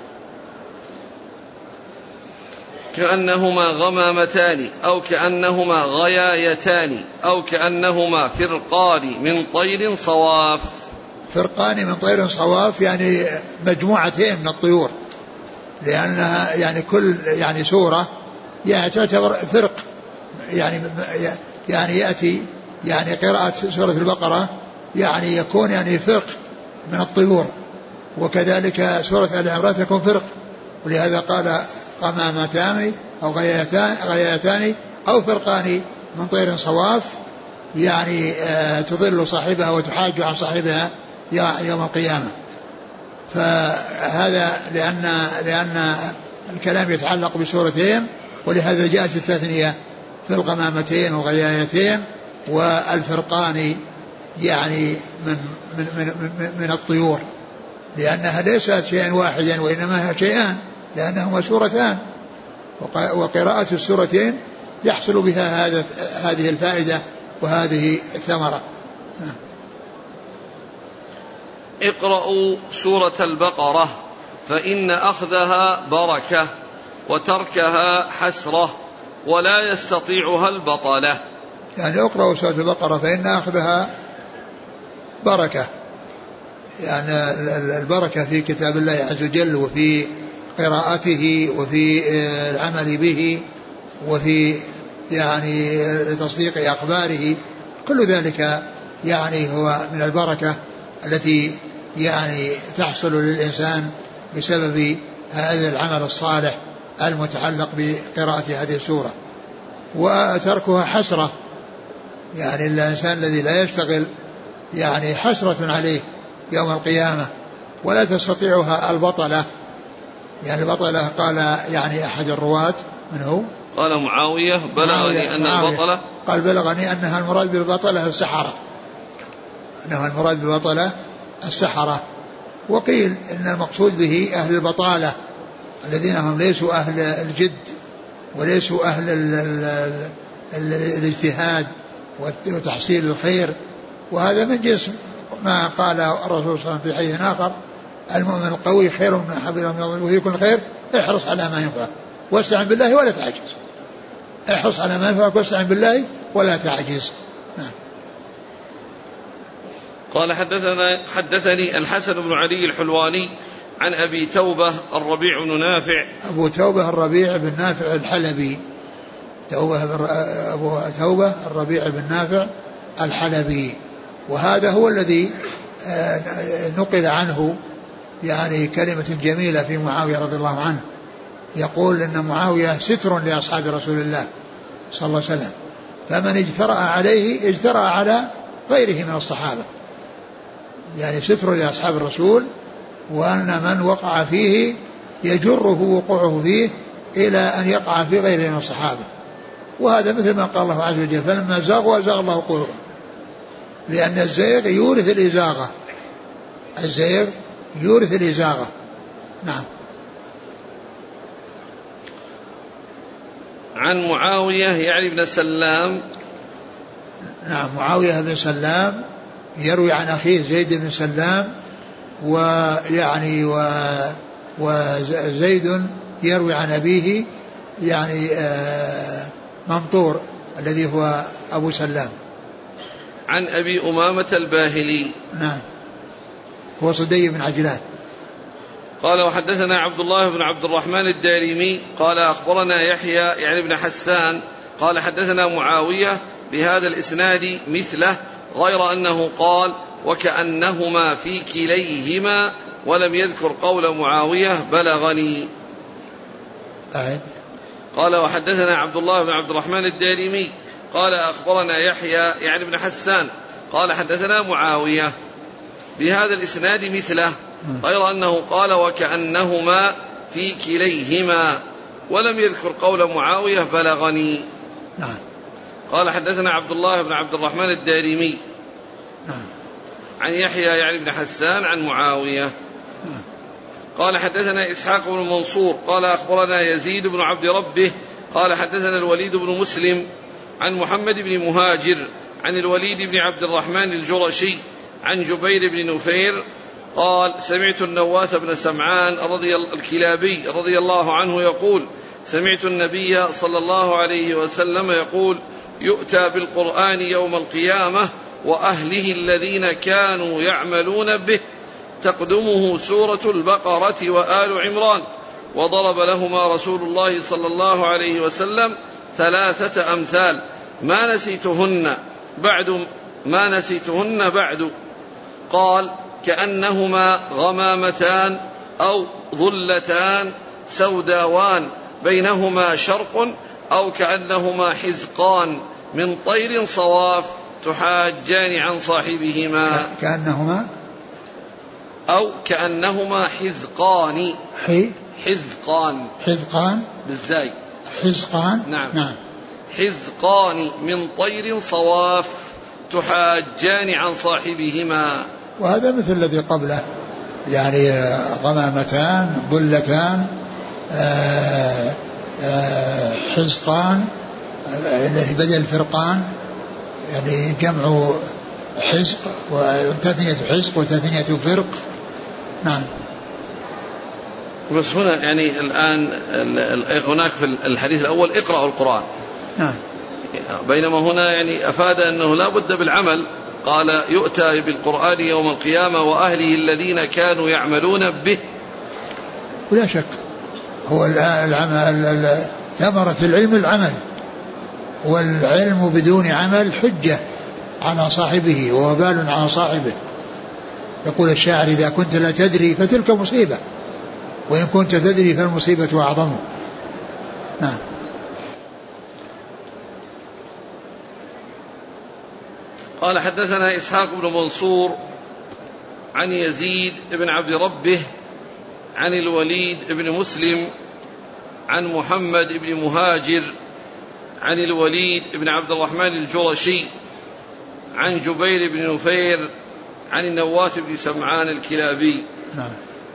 Speaker 1: كأنهما غمامتان أو كأنهما غيايتان أو كأنهما فرقان من طير صواف.
Speaker 2: فرقان من طير صواف يعني مجموعتين من الطيور، لأنها يعني كل يعني سورة يعني تعتبر فرق، يعني يعني يأتي يعني قراءة سورة البقرة يعني يكون يعني فرق من الطيور، وكذلك سورة آل عمران تكون فرق ولهذا قال قمامتان أو غياتان, غياتان أو فرقان من طير صواف، يعني تضل صاحبها وتحاج عن صاحبها يوم القيامة. فهذا لأن, لأن الكلام يتعلق بسورتين، ولهذا جاءت التثنية في القمامتين والغيايتين والفرقان يعني من, من, من, من, من الطيور، لأنها ليست شيئا واحدا وإنما شيئان، لأنهما سورتان، وقراءة السورتين يحصل بها هذا هذه الفائدة وهذه الثمرة.
Speaker 1: اقرأوا سورة البقرة فإن أخذها بركة وتركها حسرة ولا يستطيعها البطلة.
Speaker 2: يعني اقرأوا سورة البقرة فإن أخذها بركة، يعني البركة في كتاب الله عز وجل وفي قراءته وفي العمل به وفي يعني تصديق أخباره، كل ذلك يعني هو من البركة التي يعني تحصل للإنسان بسبب هذا العمل الصالح المتعلق بقراءة هذه السورة. وتركها حسرة، يعني الإنسان الذي لا يشتغل يعني حسرة عليه يوم القيامة، ولا تستطيعها البطلة. يعني البطلة قال يعني أحد الرواة من هو؟
Speaker 1: قال معاوية بلغني أن البطلة،
Speaker 2: قال بلغني أنها المراد بالبطلة السحرة، أنها المراد بالبطلة السحرة. وقيل إن المقصود به أهل البطالة الذين هم ليسوا أهل الجد وليسوا أهل ال ال ال الاجتهاد وتحصيل الخير. وهذا من جنس ما قال الرسول صلى الله عليه وسلم في حديث آخر: المؤمن القوي خير من حبل من يضل، وفي كل خير احرص على ما ينفعك واستعن بالله ولا تعجز. احرص على ما ينفعك واستعن بالله ولا تعجز. نعم.
Speaker 1: قال حدثنا حدثني الحسن بن علي الحلواني عن أبي توبة الربيع بن نافع.
Speaker 2: أبو توبة الربيع بن نافع الحلبي، توبة أبو توبة الربيع بن نافع الحلبي، وهذا هو الذي نقل عنه يعني كلمة جميلة في معاوية رضي الله عنه، يقول إن معاوية ستر لأصحاب رسول الله صلى الله عليه وسلم، فمن اجترأ عليه اجترأ على غيره من الصحابة، يعني ستر لأصحاب الرسول، وأن من وقع فيه يجره وقوعه فيه إلى أن يقع في غيره من الصحابة. وهذا مثل ما قال الله عز وجل: فلما زاغوا أزاغ الله قلوبهم، لأن الزيغ يورث الإزاغة، الزيغ يورث الإزاغة. نعم.
Speaker 1: عن معاوية يعني بن سلام.
Speaker 2: نعم، معاوية بن سلام يروي عن أخيه زيد بن سلام، ويعني و وزيد يروي عن أبيه يعني ممطور الذي هو أبو سلام.
Speaker 1: عن أبي أمامة الباهلي.
Speaker 2: نعم، هو صدي بن عجلان.
Speaker 1: قال وحدثنا عبد الله بن عبد الرحمن الدارمي قال أخبرنا يحيى يعني بن حسان قال حدثنا معاوية بهذا الإسناد مثله، غير أنه قال وكأنهما في كليهما، ولم يذكر قول معاوية بلغني.
Speaker 2: أعد.
Speaker 1: قال وحدثنا عبد الله بن عبد الرحمن الدارمي قال أخبرنا يحيى يعني بن حسان قال حدثنا معاوية بهذا الإسناد مثله، غير أنه قال وكأنهما في كليهما، ولم يذكر قول معاوية بلغني.
Speaker 2: نعم.
Speaker 1: قال حدثنا عبد الله بن عبد الرحمن الدارمي
Speaker 2: نعم.
Speaker 1: عن يحيى يعني بن حسان عن معاوية.
Speaker 2: نعم.
Speaker 1: قال حدثنا إسحاق بن منصور قال أخبرنا يزيد بن عبد ربه قال حدثنا الوليد بن مسلم عن محمد بن مهاجر عن الوليد بن عبد الرحمن الجرشي عن جبير بن نفير قال سمعت النواس بن سمعان رضي الكلابي رضي الله عنه يقول سمعت النبي صلى الله عليه وسلم يقول يؤتى بالقرآن يوم القيامة وأهله الذين كانوا يعملون به، تقدمه سورة البقرة وآل عمران، وضرب لهما رسول الله صلى الله عليه وسلم ثلاثة أمثال ما نسيتهن بعد ما نسيتهن بعد قال كأنهما غمامتان أو ظلتان سوداوان بينهما شرق أو كأنهما حزقان من طير صواف تحاجان عن صاحبهما.
Speaker 2: كأنهما
Speaker 1: أو كأنهما حزقان
Speaker 2: حي
Speaker 1: حزقان
Speaker 2: حزقان
Speaker 1: بالزاي
Speaker 2: حزقان
Speaker 1: نعم.
Speaker 2: نعم
Speaker 1: حزقان من طير صواف تحاجان عن صاحبهما.
Speaker 2: وهذا مثل الذي قبله يعني غمامتان ضلتان آآ آآ حزقان الذي بدل فرقان يعني جمع حزق وتثنية حزق وتثنية فرق. نعم.
Speaker 1: بس هنا يعني الآن هناك في الحديث الأول اقرأوا القرآن.
Speaker 2: نعم.
Speaker 1: بينما هنا يعني أفاد أنه لا بد بالعمل. قال يؤتى بالقرآن يوم القيامة وأهله الذين كانوا يعملون به.
Speaker 2: ولا شك هو العمل ثمرة العلم العمل، والعلم بدون عمل حجة على صاحبه ووبال على صاحبه. يقول الشاعر إذا كنت لا تدري فتلك مصيبة، وإن كنت تدري فالمصيبة أعظم. نعم.
Speaker 1: قال حدثنا إسحاق بن منصور عن يزيد بن عبد ربه عن الوليد بن مسلم عن محمد بن مهاجر عن الوليد بن عبد الرحمن الجرشي عن جبير بن نفير عن النواس بن سمعان الكلابي.
Speaker 2: نعم.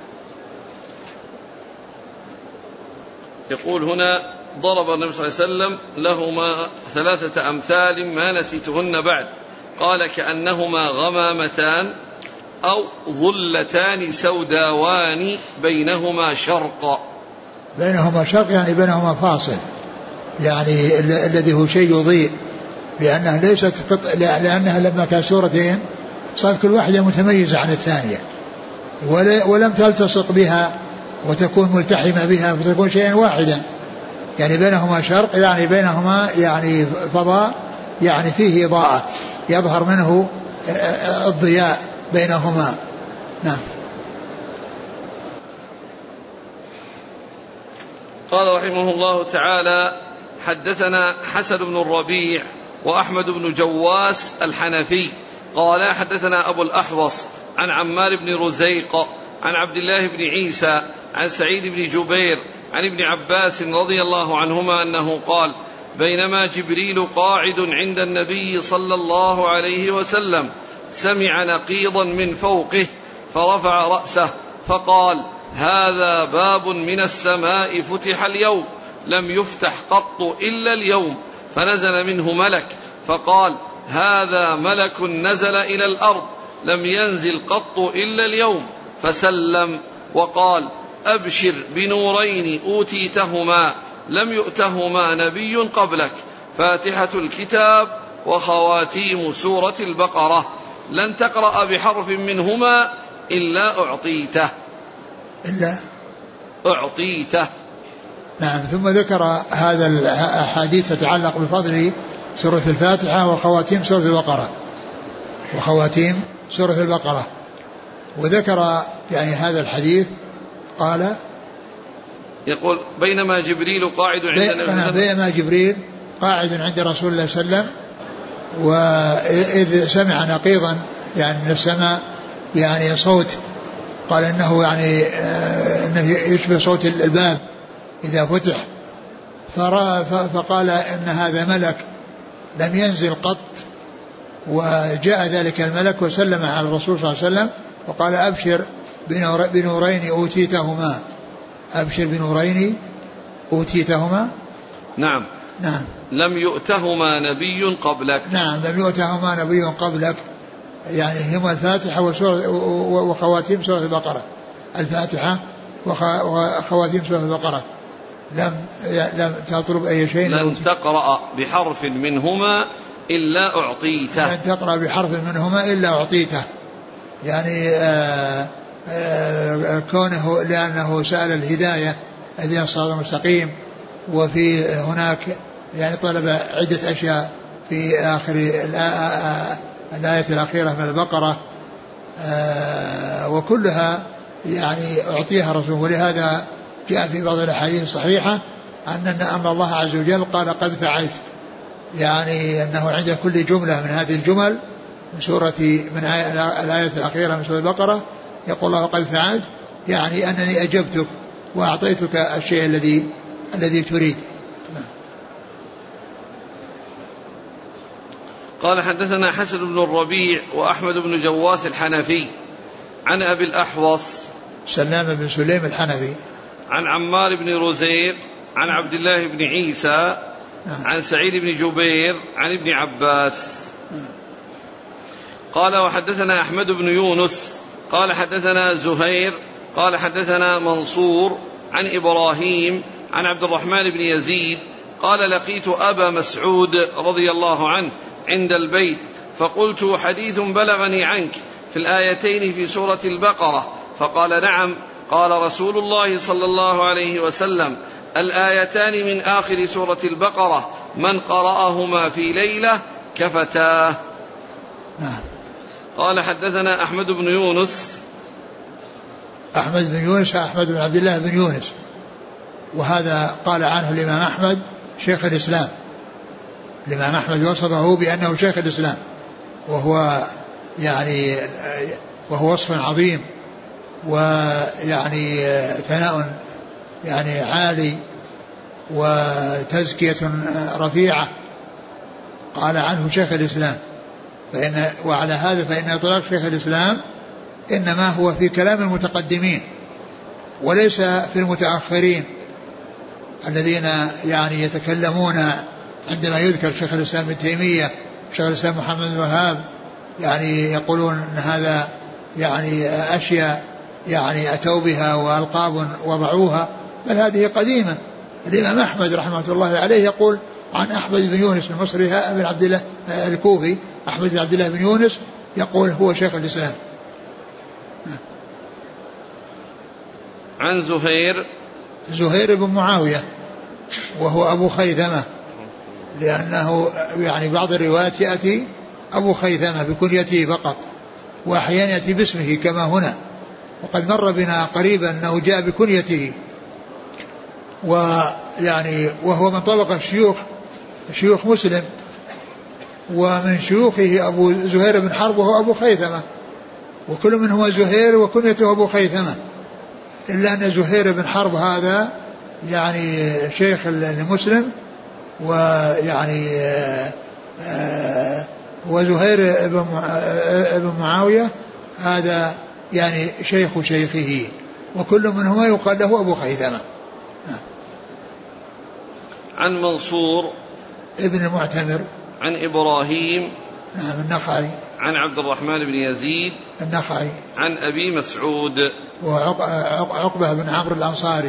Speaker 1: يقول هنا ضرب النبي صلى الله عليه وسلم لهما ثلاثة أمثال ما نسيتهن بعد. قال كأنهما غمامتان أو ظلتان سوداوان بينهما شرق.
Speaker 2: بينهما شرق يعني بينهما فاصل، يعني الذي هو شيء يضيء، لأنها ليست قط... لأنها لما كان سورتين صارت كل واحدة متميزة عن الثانية ولم تلتصق بها وتكون ملتحمة بها فتكون شيئا واحدا. يعني بينهما شرق يعني بينهما يعني فضاء، يعني فيه إضاءة يظهر منه الضياء بينهما. نعم.
Speaker 1: قال رحمه الله تعالى حدثنا حسن بن الربيع وأحمد بن جواس الحنفي قال حدثنا أبو الأحوص عن عمار بن رزيق عن عبد الله بن عيسى عن سعيد بن جبير عن ابن عباس رضي الله عنهما أنه قال بينما جبريل قاعد عند النبي صلى الله عليه وسلم سمع نقيضا من فوقه فرفع رأسه فقال هذا باب من السماء فتح اليوم لم يفتح قط إلا اليوم، فنزل منه ملك فقال هذا ملك نزل إلى الأرض لم ينزل قط إلا اليوم، فسلم وقال أبشر بنورين أوتيتهما لم يؤتهما نبي قبلك، فاتحة الكتاب وخواتيم سورة البقرة، لن تقرأ بحرف منهما إلا أعطيته
Speaker 2: إلا
Speaker 1: أعطيته.
Speaker 2: نعم. ثم ذكر هذا الأحاديث تتعلق بفضل سورة الفاتحة وخواتيم سورة البقرة وخواتيم سورة البقرة وذكر يعني هذا الحديث قال
Speaker 1: يقول بينما جبريل قاعد عند النبي
Speaker 2: بينما جبريل قاعد عند رسول الله صلى الله عليه وسلم وإذ سمع نقيضا يعني من السماء يعني صوت قال إنه يعني إنه يشبه صوت الباب إذا فتح، فقال إن هذا ملك لم ينزل قط، وجاء ذلك الملك وسلم على الرسول صلى الله عليه وسلم وقال أبشر بنورين أوتيتهما أبشر بنورين أوتيتهما.
Speaker 1: نعم.
Speaker 2: نعم.
Speaker 1: لم يؤتهما نبي قبلك.
Speaker 2: نعم لم يؤتهما نبي قبلك، يعني هما الفاتحة وخواتيم سورة البقرة، الفاتحة وخواتيم سورة البقرة لم لم تطلب أي شيء،
Speaker 1: لن تقرأ بحرف منهما إلا أعطيته،
Speaker 2: لن تقرأ بحرف منهما إلا أعطيته، يعني آآ آآ كونه لأنه سأل الهداية الذين الصراط المستقيم، وفي هناك يعني طلب عدة أشياء في آخر الآية الأخيرة من البقرة وكلها يعني أعطيها رسول. ولهذا جاء في بعض الأحاديث الصحيحة أن أن الله عز وجل قال قد فعلت، يعني أنه عند كل جملة من هذه الجمل من سورة من الآية الأخيرة من سورة البقرة يقول الله قد فعلت، يعني أنني أجبتك وأعطيتك الشيء الذي الذي تريد.
Speaker 1: قال حدثنا حسن بن الربيع وأحمد بن جواس الحنفي عن أبي الأحوص
Speaker 2: سلام بن سليم الحنفي
Speaker 1: عن عمار بن رزيق عن عبد الله بن عيسى عن سعيد بن جبير عن ابن عباس قال وحدثنا أحمد بن يونس قال حدثنا زهير قال حدثنا منصور عن إبراهيم عن عبد الرحمن بن يزيد قال لقيت أبا مسعود رضي الله عنه عند البيت فقلت حديث بلغني عنك في الآيتين في سورة البقرة، فقال نعم. قال رسول الله صلى الله عليه وسلم الآيتان من آخر سورة البقرة من قرأهما في ليلة كفتاه. قال حدثنا أحمد بن يونس
Speaker 2: أحمد بن يونس أحمد بن عبد الله بن يونس، وهذا قال عنه الإمام أحمد شيخ الإسلام. الإمام أحمد وصفه بأنه شيخ الإسلام، وهو يعني وهو وصف عظيم ويعني ثناء يعني عالي وتزكية رفيعة، قال عنه شيخ الإسلام. فإن وعلى هذا فإن إطلاق شيخ الإسلام إنما هو في كلام المتقدمين وليس في المتأخرين الذين يعني يتكلمون عندما يذكر شيخ الإسلام ابن تيمية شيخ الإسلام محمد بن وهاب، يعني يقولون أن هذا يعني أشياء يعني أتوا بها وألقاب وضعوها، بل هذه قديمة. الإمام أحمد رحمة الله عليه يقول عن أحمد بن يونس المصري بن عبد الله الكوفي أحمد بن عبد الله بن يونس يقول هو شيخ الإسلام.
Speaker 1: عن زهير
Speaker 2: زهير بن معاوية وهو أبو خيثمة، لأنه يعني بعض الروايات يأتي أبو خيثمة بكنيته فقط، وأحيانا يأتي باسمه كما هنا، وقد مر بنا قريبا أنه جاء بكنيته، ويعني وهو من طبقة الشيوخ شيوخ مسلم، ومن شيوخه أبو زهير بن حرب وهو أبو خيثمة، وكل من هو زهير وكنيته أبو خيثمة، إلا أن زهير بن حرب هذا يعني شيخ المسلم، ويعني وزهير بن معاوية هذا يعني شيخ شيخه، وكل منهما يقال له أبو خيثمة.
Speaker 1: عن منصور
Speaker 2: ابن المعتمر
Speaker 1: عن إبراهيم
Speaker 2: نعم النخعي
Speaker 1: عن عبد الرحمن بن يزيد
Speaker 2: النخعي
Speaker 1: عن أبي مسعود
Speaker 2: وعقبة بن عمرو الأنصاري.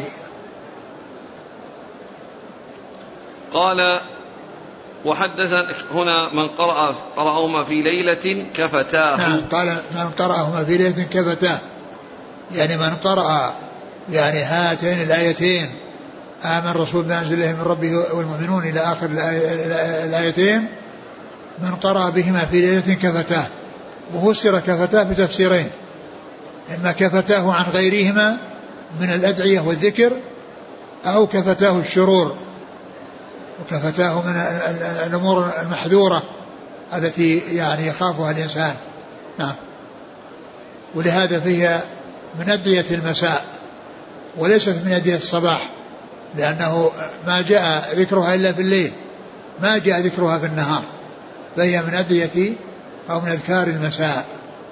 Speaker 1: قال وحدث هنا من قرأ قرأهما في ليلة كفتاه.
Speaker 2: نعم قال من قرأهما في ليلة كفتاه، يعني من قرأ يعني هاتين الآيتين آمن الرسول بما أنزل إليه من ربه والمؤمنون إلى آخر الآيتين، من قرأ بهما في ليلة كفتاه. وفسر كفتاه بتفسيرين، إما كفتاه عن غيرهما من الأدعية والذكر، أو كفتاه الشرور وكفتاه من الأمور المحذورة التي يعني يخافها الإنسان. نعم. ولهذا فيها من أدعية المساء وليست من أدعية الصباح، لأنه ما جاء ذكرها إلا في الليل، ما جاء ذكرها في النهار، فهي من أدعية أو من أذكار المساء.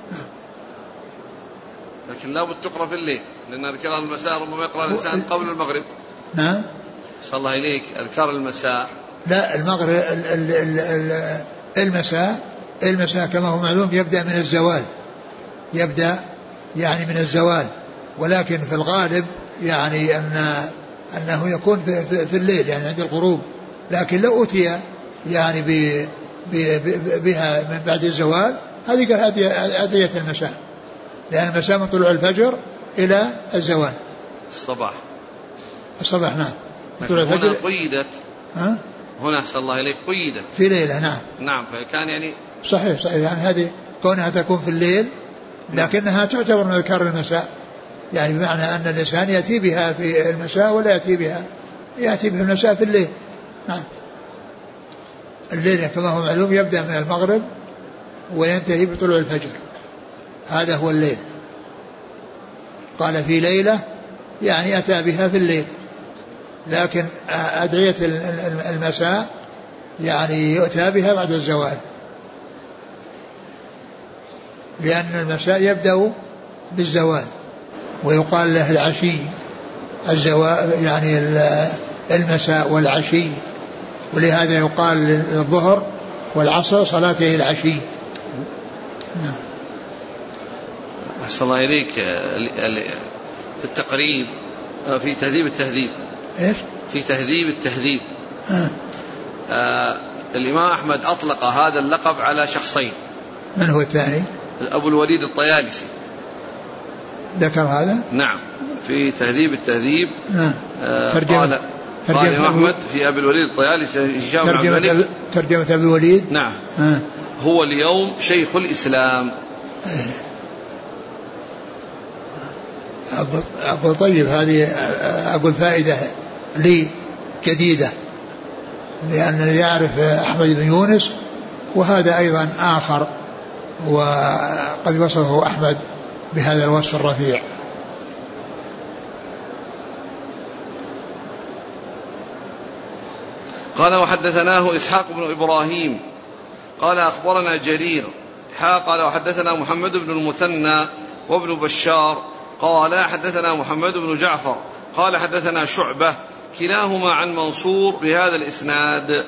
Speaker 1: لكن لا بد تقرأ في الليل، لأن أذكار المساء ربما يقرأ الإنسان قبل المغرب.
Speaker 2: نعم.
Speaker 1: صلى الله إليك. أذكار المساء
Speaker 2: لا المغرب المساء المساء كما هو معلوم يبدأ من الزوال، يبدأ يعني من الزوال، ولكن في الغالب يعني أن أنه يكون في, في, في الليل يعني عند الغروب، لكن لو أتي يعني ب بها من بعد الزوال هذه قال أدعية المساء، لأن المساء من طلوع الفجر إلى الزوال.
Speaker 1: الصباح
Speaker 2: الصباح نعم.
Speaker 1: هنا قيدت
Speaker 2: ها؟
Speaker 1: هنا صلى الله عليه قيدت
Speaker 2: في ليلة. نعم
Speaker 1: نعم. فكان يعني
Speaker 2: صحيح صحيح، يعني هذه كونها تكون في الليل لكنها تعتبر من أذكار المساء، يعني بمعنى أن الإنسان يأتي بها في المساء ولا يأتي بها يأتي بها المساء في الليل. نعم. الليل كما هو معلوم يبدأ من المغرب وينتهي بطلوع الفجر، هذا هو الليل. قال في ليلة يعني أتى بها في الليل، لكن أدعية المساء يعني يؤتى بها بعد الزوال، لأن المساء يبدأ بالزوال ويقال له العشي الزوال، يعني المساء والعشي، ولهذا يقال للظهر والعصر صلاته العشي. نعم.
Speaker 1: أحسن الله إليك. في التقريب في تهذيب التهذيب
Speaker 2: إيش؟
Speaker 1: في تهذيب التهذيب
Speaker 2: آه.
Speaker 1: آه الإمام أحمد أطلق هذا اللقب على شخصين.
Speaker 2: من هو الثاني؟
Speaker 1: أبو الوليد الطيالسي
Speaker 2: ذكر هذا؟
Speaker 1: نعم في تهذيب التهذيب.
Speaker 2: نعم.
Speaker 1: آه قال قال الإمام أحمد في أبي الوليد الطيالسي هشام بن عبد الملك
Speaker 2: ترجمة أبي الوليد.
Speaker 1: نعم.
Speaker 2: آه.
Speaker 1: هو اليوم شيخ الإسلام.
Speaker 2: أقول, أقول طيب هذه أقول فائدة لي جديدة، لأنني يعرف أحمد بن يونس وهذا أيضا آخر، وقد وصفه أحمد بهذا الوصف الرفيع.
Speaker 1: قال وحدثناه إسحاق بن إبراهيم قال أخبرنا جرير حا قال وحدثنا محمد بن المثنى وابن بشار قال حدثنا محمد بن جعفر قال حدثنا شعبة كلاهما عن منصور بهذا الإسناد.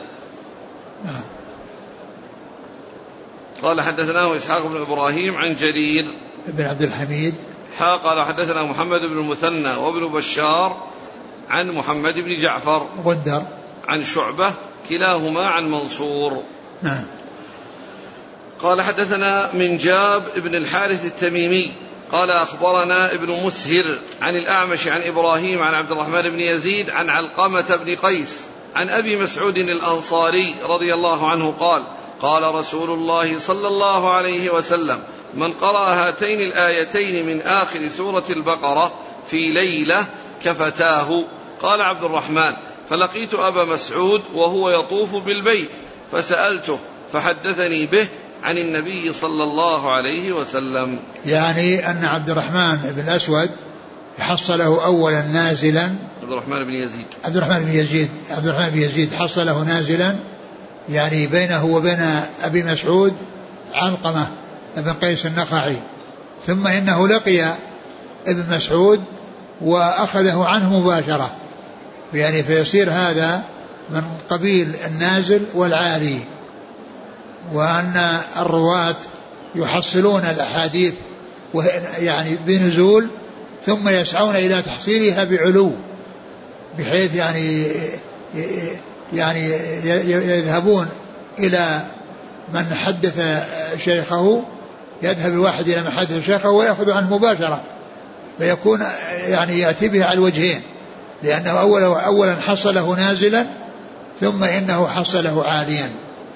Speaker 1: قال حدثناه إسحاق بن إبراهيم عن جرير
Speaker 2: بن عبد الحميد
Speaker 1: حا قال حدثنا محمد بن المثنى وابن بشار عن محمد بن جعفر
Speaker 2: غندر
Speaker 1: عن شعبة كلاهما عن منصور.
Speaker 2: نعم.
Speaker 1: قال حدثنا منجاب بن الحارث التميمي قال أخبرنا ابن مسهر عن الأعمش عن إبراهيم عن عبد الرحمن بن يزيد عن علقمة بن قيس عن أبي مسعود الأنصاري رضي الله عنه قال قال رسول الله صلى الله عليه وسلم من قرأ هاتين الآيتين من آخر سورة البقرة في ليلة كفتاه. قال عبد الرحمن فلقيت أبا مسعود وهو يطوف بالبيت فسألته فحدثني به عن النبي صلى الله عليه وسلم.
Speaker 2: يعني أن عبد الرحمن بن الأسود حصله أولا نازلا
Speaker 1: عبد الرحمن بن يزيد
Speaker 2: عبد الرحمن بن يزيد عبد الرحمن بن يزيد حصله نازلا يعني بينه وبين أبي مسعود علقمة بن قيس النخعي، ثم إنه لقي ابن مسعود وأخذه عنه مباشرة، يعني فيصير هذا من قبيل النازل والعالي، وأن الرواة يحصلون الأحاديث يعني بنزول ثم يسعون إلى تحصيلها بعلو، بحيث يعني يعني يذهبون إلى من حدث شيخه، يذهب الواحد إلى من حدث شيخه ويأخذ عنه مباشرة، فيكون يعني يأتي به على الوجهين، لأنه أولا أولا حصله نازلا ثم إنه حصله عاليا.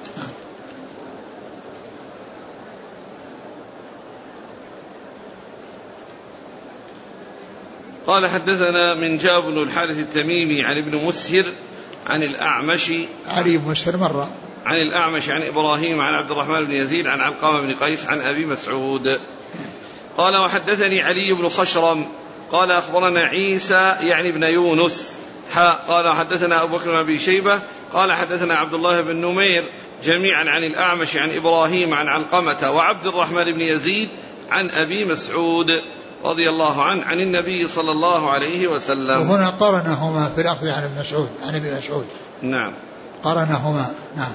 Speaker 1: قال حدثنا منجاب بن الحارث التميمي عن ابن مسهر عن الأعمش
Speaker 2: علي بن مسهر مرة
Speaker 1: عن الأعمش عن إبراهيم عن عبد الرحمن بن يزيد عن علقمة بن قيس عن أبي مسعود. قال وحدثني علي بن خشرم قال أخبرنا عيسى يعني بن يونس حا قال حدثنا أبو بكر بن أبي شيبة قال حدثنا عبد الله بن نمير جميعا عن الأعمش عن إبراهيم عن علقمة وعبد الرحمن بن يزيد عن أبي مسعود رضي الله عنه عن النبي صلى الله عليه وسلم.
Speaker 2: وهنا قرنهما في الأخذ عن ابن مسعود عن ابن مسعود.
Speaker 1: نعم
Speaker 2: قرنهما. نعم.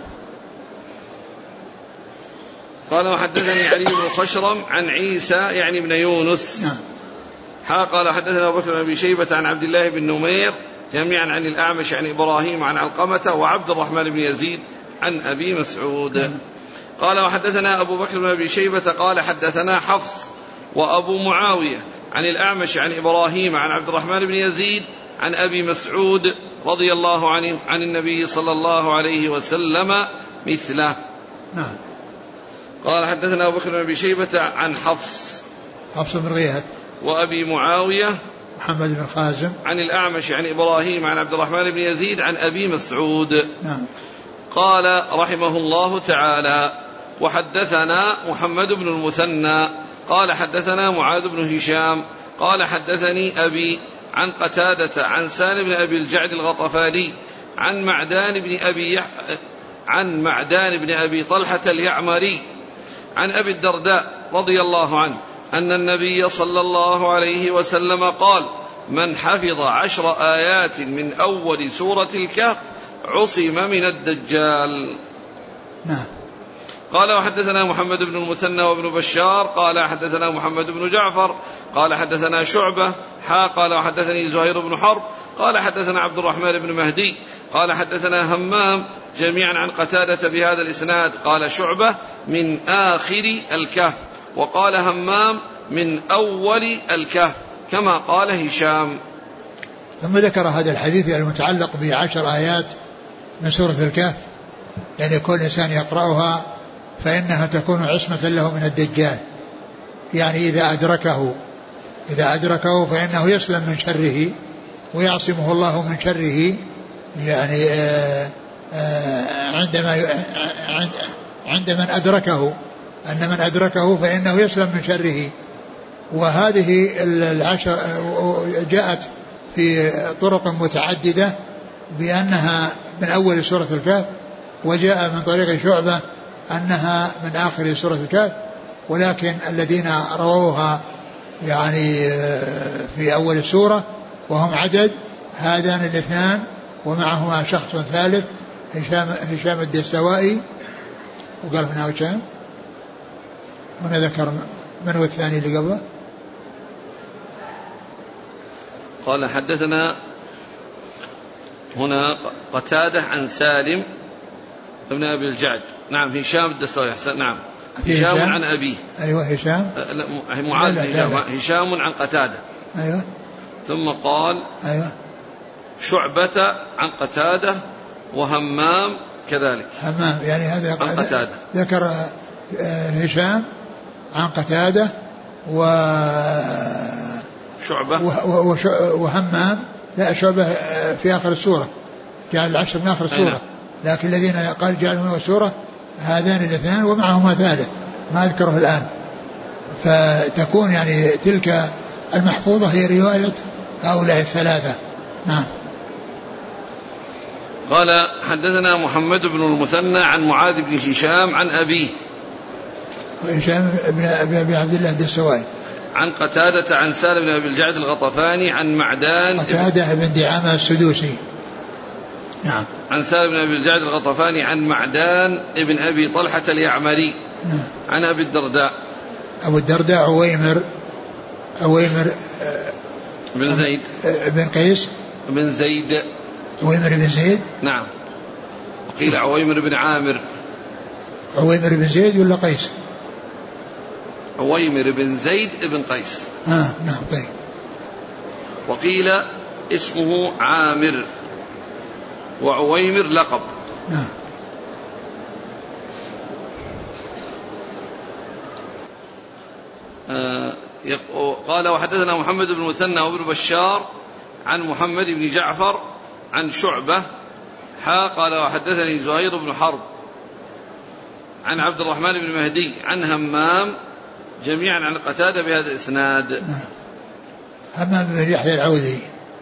Speaker 1: قال وحدثني علي بن خشرم عن عيسى يعني بن يونس.
Speaker 2: نعم.
Speaker 1: حا قال حدثنا أبو بكر بن أبي شيبة عن عبد الله بن نمير جميعا عن الأعمش عن إبراهيم عن علقمة وعبد الرحمن بن يزيد عن أبي مسعود. نعم. قال وحدثنا أبو بكر بن أبي شيبة قال حدثنا حفص وأبو معاوية عن الأعمش عن إبراهيم عن عبد الرحمن بن يزيد عن أبي مسعود رضي الله عنه عن النبي صلى الله عليه وسلم مثله.
Speaker 2: نعم.
Speaker 1: قال حدثنا أبو بكر بن أبي شيبة عن حفص
Speaker 2: حفص بن غياث
Speaker 1: وأبي معاوية
Speaker 2: محمد بن خازم
Speaker 1: عن الأعمش عن إبراهيم عن عبد الرحمن بن يزيد عن أبي مسعود.
Speaker 2: نعم.
Speaker 1: قال رحمه الله تعالى: وحدثنا محمد بن المثنى قال حدثنا معاذ بن هشام قال حدثني أبي عن قتادة عن سالم بن أبي الجعد الغطفاني عن معدان بن أبي يح... عن معدان بن أبي طلحة اليعمري عن أبي الدرداء رضي الله عنه أن النبي صلى الله عليه وسلم قال: من حفظ عشر آيات من أول سورة الكهف عصم من الدجال.
Speaker 2: نعم.
Speaker 1: قال: وحدثنا محمد بن المثنى وابن بشار قال حدثنا محمد بن جعفر قال حدثنا شعبة حا قال وحدثني زهير بن حرب قال حدثنا عبد الرحمن بن مهدي قال حدثنا همام جميعا عن قتادة بهذا الإسناد. قال شعبة: من آخر الكهف، وقال همام: من أول الكهف، كما قال هشام.
Speaker 2: ثم ذكر هذا الحديث المتعلق بعشر آيات من سورة الكهف، يعني كل إنسان يقرأها فإنها تكون عصمة له من الدجال، يعني إذا أدركه إذا أدركه فإنه يسلم من شره ويعصمه الله من شره، يعني آآ آآ عندما عند من أدركه أن من أدركه فإنه يسلم من شره. وهذه العشر جاءت في طرق متعددة بأنها من أول سورة الكهف، وجاء من طريق شعبة أنها من آخر سورة الكهف، ولكن الذين رووها يعني في أول السورة وهم عدد هذان الاثنان ومعهما شخص ثالث هشام, هشام الدستوائي. وقال هنا هشام، هنا ذكر من هو الثاني اللي قبله؟
Speaker 1: قال حدثنا هنا قتادة عن سالم ابن أبي الجعد. نعم. هشام الدستوائي. نعم. هشام عن أبيه.
Speaker 2: أيوة هشام.
Speaker 1: معاذ هشام. هشام عن قتادة.
Speaker 2: أيوة.
Speaker 1: ثم قال:
Speaker 2: أيوة.
Speaker 1: شعبة عن قتادة وهمام كذلك.
Speaker 2: همام يعني هذا
Speaker 1: عن قتادة.
Speaker 2: ذكر هشام عن قتادة و
Speaker 1: شعبة
Speaker 2: وهمام. لا، شعبة في آخر السورة، جعل العشر من آخر السورة، لكن الذين قال جعلوا من السورة هذان الاثنان ومعهما ثالث ما أذكره الآن. فتكون يعني تلك المحفوظة هي رواية هؤلاء الثلاثة. نعم.
Speaker 1: قال حدثنا محمد بن المثنى عن معاذ بن هشام عن أبيه
Speaker 2: هشام بن أبي عبد الله الدستوائي
Speaker 1: عن قتادة عن سالم بن أبي الجعد الغطفاني عن معدان
Speaker 2: قتادة بن دعامة السدوسي. نعم.
Speaker 1: عن سالم بن أبي الجعد الغطفاني عن معدان ابن أبي طلحة اليعمري.
Speaker 2: نعم.
Speaker 1: عن أبي الدرداء.
Speaker 2: أبو الدرداء عويمر عويمر
Speaker 1: بن زيد
Speaker 2: بن قيس
Speaker 1: بن زيد
Speaker 2: عويمر بن زيد.
Speaker 1: نعم. وقيل عويمر بن عامر.
Speaker 2: عويمر بن زيد ولا قيس؟
Speaker 1: عويمر بن زيد بن قيس.
Speaker 2: آه نعم. طيب.
Speaker 1: وقيل اسمه عامر وعويمر لقب.
Speaker 2: نعم.
Speaker 1: آه قال وحدثنا محمد بن المثنى وابن بشار عن محمد بن جعفر عن شعبة حا قال وحدثني زهير بن حرب عن عبد الرحمن بن مهدي عن همام جميعا عن قتادة بهذا الإسناد.
Speaker 2: نعم. همام بن يحيى العوذي.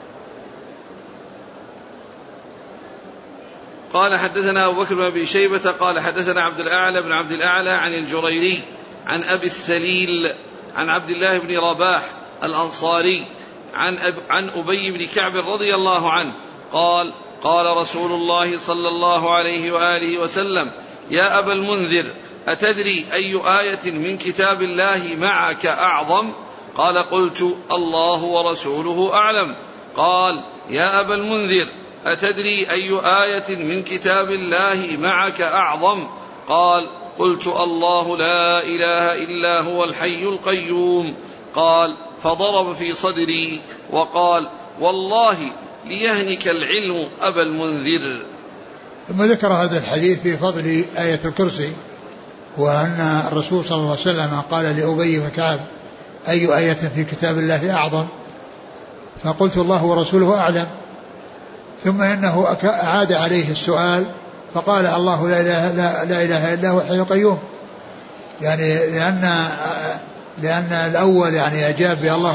Speaker 1: قال حدثنا أبو بكر بن أبي شيبة قال حدثنا عبد الأعلى بن عبد الأعلى عن الجريري عن أبي السليل عن عبد الله بن رباح الأنصاري عن, أب عن أبي بن كعب رضي الله عنه قال قال رسول الله صلى الله عليه وآله وسلم: يا أبا المنذر، أتدري أي آية من كتاب الله معك أعظم؟ قال: قلت: الله ورسوله أعلم. قال: يا أبا المنذر، أتدري أي آية من كتاب الله معك أعظم؟ قال: قلت: الله لا إله إلا هو الحي القيوم. قال: فضرب في صدري وقال: والله ليهنك العلم أبا المنذر.
Speaker 2: ثم ذكر هذا الحديث في فضل آية الكرسي، وأن الرسول صلى الله عليه وسلم قال لأبي بن كعب أي آية في كتاب الله أعظم؟ فقلت الله ورسوله أعلم. ثم إنه أعاد عليه السؤال فقال الله لا إله, لا, لا إله إلا هو الحي القيوم، يعني لأن, لأن الأول يعني أجاب بالله.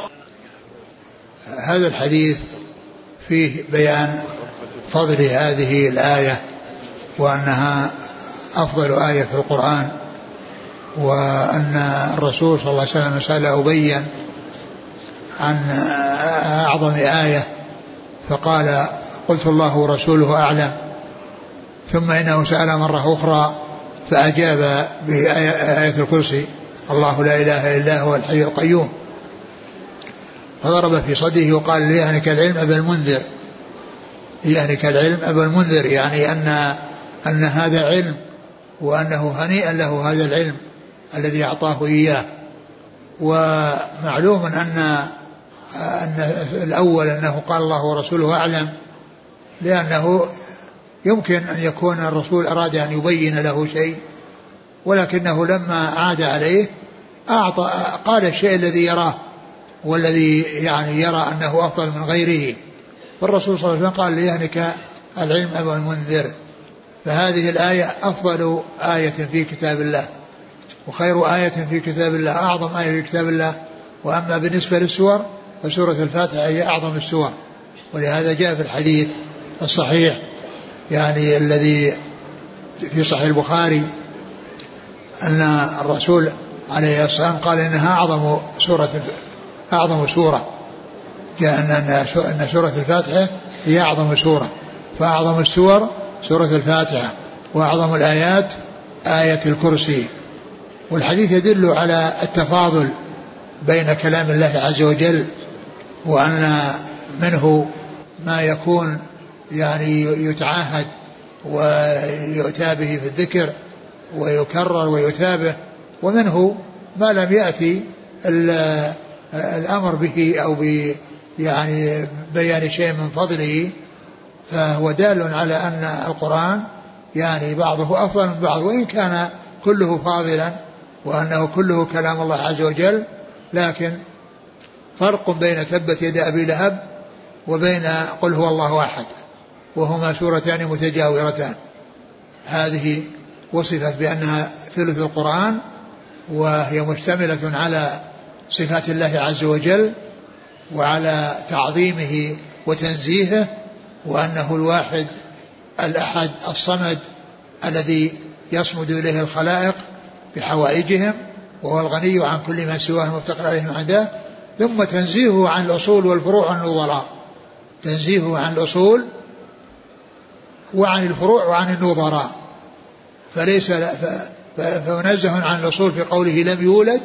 Speaker 2: هذا الحديث فيه بيان فضل هذه الآية وأنها أفضل آية في القرآن، وأن الرسول صلى الله عليه وسلم سأل أبين عن أعظم آية فقال قلت الله ورسوله أعلم. ثم إنه سأل مرة أخرى فأجاب بآية الكرسي الله لا إله إلا هو الحي القيوم، فضرب في صدره وقال ليهنك العلم أبا المنذر، ليهنك العلم أبا المنذر، يعني أن, أن هذا علم وأنه هنيئا له هذا العلم الذي أعطاه إياه. ومعلوم أن, أن الأول أنه قال الله ورسوله أعلم، لأنه يمكن أن يكون الرسول أراد أن يبين له شيء، ولكنه لما عاد عليه أعطى قال الشيء الذي يراه والذي يعني يرى أنه أفضل من غيره. فالرسول صلى الله عليه وسلم قال ليهنك العلم أبا المنذر. فهذه الآية أفضل آية في كتاب الله وخير آية في كتاب الله، أعظم آية في كتاب الله. وأما بالنسبة للسور فسورة الفاتحة هي أعظم السور، ولهذا جاء في الحديث الصحيح يعني الذي في صحيح البخاري أن الرسول عليه الصلاة والسلام قال إنها أعظم سورة أعظم سورة، جاء أن سورة الفاتحة هي أعظم سورة، فأعظم السور سورة الفاتحة، وأعظم الآيات آية الكرسي. والحديث يدل على التفاضل بين كلام الله عز وجل، وأن منه ما يكون يعني يتعاهد ويؤتى به في الذكر ويكرر ويتابه، ومنه ما لم يأتي الأمر به أو ب يعني بيان شيء من فضله، فهو دال على أن القرآن يعني بعضه أفضل من بعض، وإن كان كله فاضلا وأنه كله كلام الله عز وجل، لكن فرق بين تبت يد أبي لهب وبين قل هو الله أحد، وهما سورتان متجاورتان. هذه وصفت بأنها ثلث القرآن، وهي مشتملة على صفات الله عز وجل وعلى تعظيمه وتنزيهه، وأنه الواحد الأحد الصمد الذي يصمد إليه الخلائق بحوائجهم، وهو الغني عن كل ما سواه المفتقر عليه من عداه. ثم تنزيهه عن الأصول والفروع والنظراء، تنزيهه عن الأصول وعن الفروع وعن النظراء، فليس فمنزه عن الأصول في قوله لم يولد،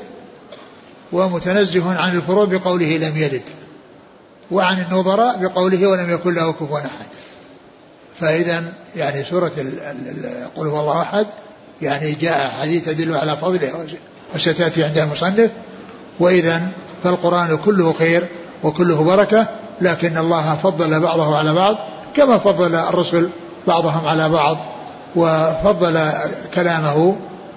Speaker 2: ومتنزه عن الفروع بقوله لم يلد، وعن النظراء بقوله ولم يكن له كفوا أحد. فإذا يعني سورة قل هو الله أحد يعني جاء حديث يدل على فضله وستأتي عند المصنف. وإذا فالقرآن كله خير وكله بركة، لكن الله فضل بعضه على بعض كما فضل الرسل بعضهم على بعض، وفضل كلامه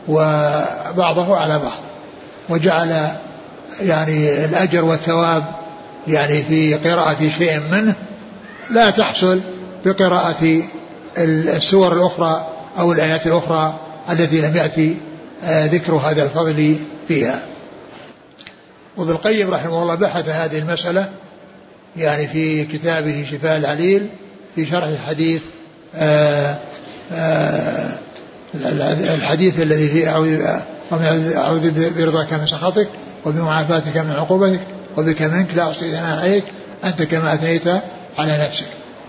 Speaker 2: وبعضه على بعض، وجعل يعني الأجر والثواب يعني في قراءة شيء منه لا تحصل بقراءة السور الأخرى أو الآيات الأخرى التي لم يأتي ذكر هذا الفضل فيها. وابن القيم رحمه الله بحث هذه المسألة يعني في كتابه شفاء العليل في شرح الحديث آآ آآ الحديث الذي فيه أعوذ برضاك من سخطك وبمعافاتك من عقوبتك وبك منك لا أحصي ثناء عليك أنت كما أثنيت على نفسك.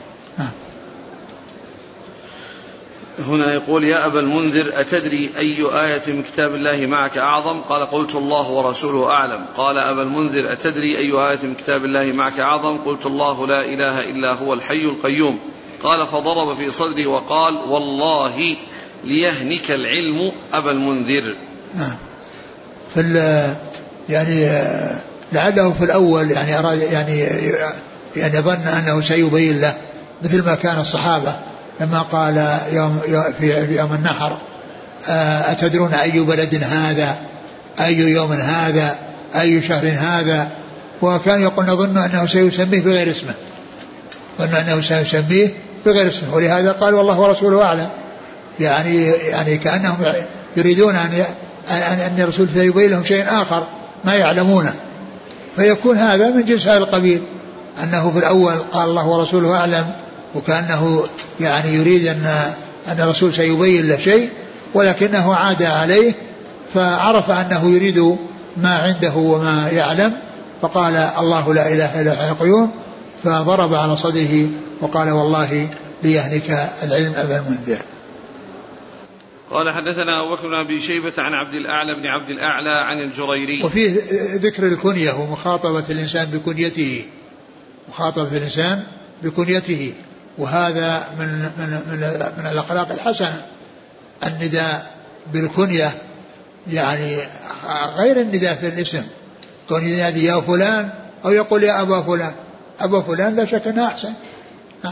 Speaker 1: هنا يقول يا أبا المنذر أتدري أي آية من كتاب الله معك أعظم؟ قال قلت الله ورسوله أعلم. قال أبا المنذر أتدري أي آية من كتاب الله معك أعظم؟ قلت الله لا إله إلا هو الحي القيوم. قال فضرب في صدري وقال والله ليهنك العلم أبا المنذر.
Speaker 2: نعم. في يعني لعله في الأول يعني أراد يعني يعني ظن أنه سيبين له مثل ما كان الصحابة لما قال يوم في يوم النحر أتدرون أي بلد هذا أي يوم هذا أي شهر هذا، وكان يقول نظن أنه سيسميه بغير اسمه، ظن أنه سيسميه بغير اسمه، ولهذا قال والله ورسوله أعلم، يعني يعني كأنهم يريدون أن أن الرسول سيبين لهم شيء آخر ما يعلمونه، فيكون هذا من جنس هذا القبيل، أنه في الأول قال الله ورسوله أعلم، وكأنه يعني يريد أن أن الرسول سيبين له شيء، ولكنه عاد عليه فعرف أنه يريد ما عنده وما يعلم، فقال الله لا إله إلا هو القيوم، فضرب على صدره وقال والله ليهلك العلم أبا المنذر.
Speaker 1: قال حدثنا أبو بكر بن أبي شيبة عن عبد الأعلى بن عبد الأعلى عن الجريري.
Speaker 2: وفيه ذكر الكنية ومخاطبة الإنسان بكنيته، مخاطبة الإنسان بكنيته، وهذا من من من, من الأخلاق الحسنة النداء بالكنية، يعني غير النداء في الاسم، كون ينادي يا فلان أو يقول يا أبا فلان، أبا فلان لا شك أنه أحسن. نعم.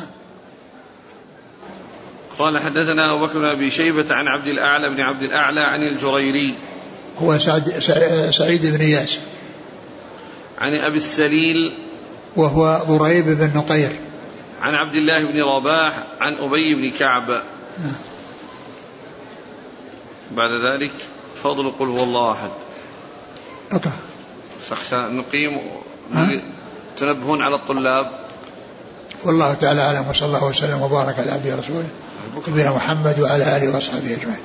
Speaker 1: قال حدثنا أبو بكر بن أبي شيبة عن عبد الأعلى بن عبد الأعلى عن الجريري
Speaker 2: هو سعد سعيد بن إياس
Speaker 1: عن أبي السليل
Speaker 2: وهو ضريب بن نقير
Speaker 1: عن عبد الله بن رباح عن أبي بن كعب.
Speaker 2: نعم.
Speaker 1: بعد ذلك فضل قل هو الله أحد.
Speaker 2: أوكي.
Speaker 1: فاخشى نقيم تنبهون على الطلاب.
Speaker 2: والله تعالى أعلم، وصلى الله وسلم وبارك على عبده ورسوله نبينا محمد وعلى آله وأصحابه أجمعين.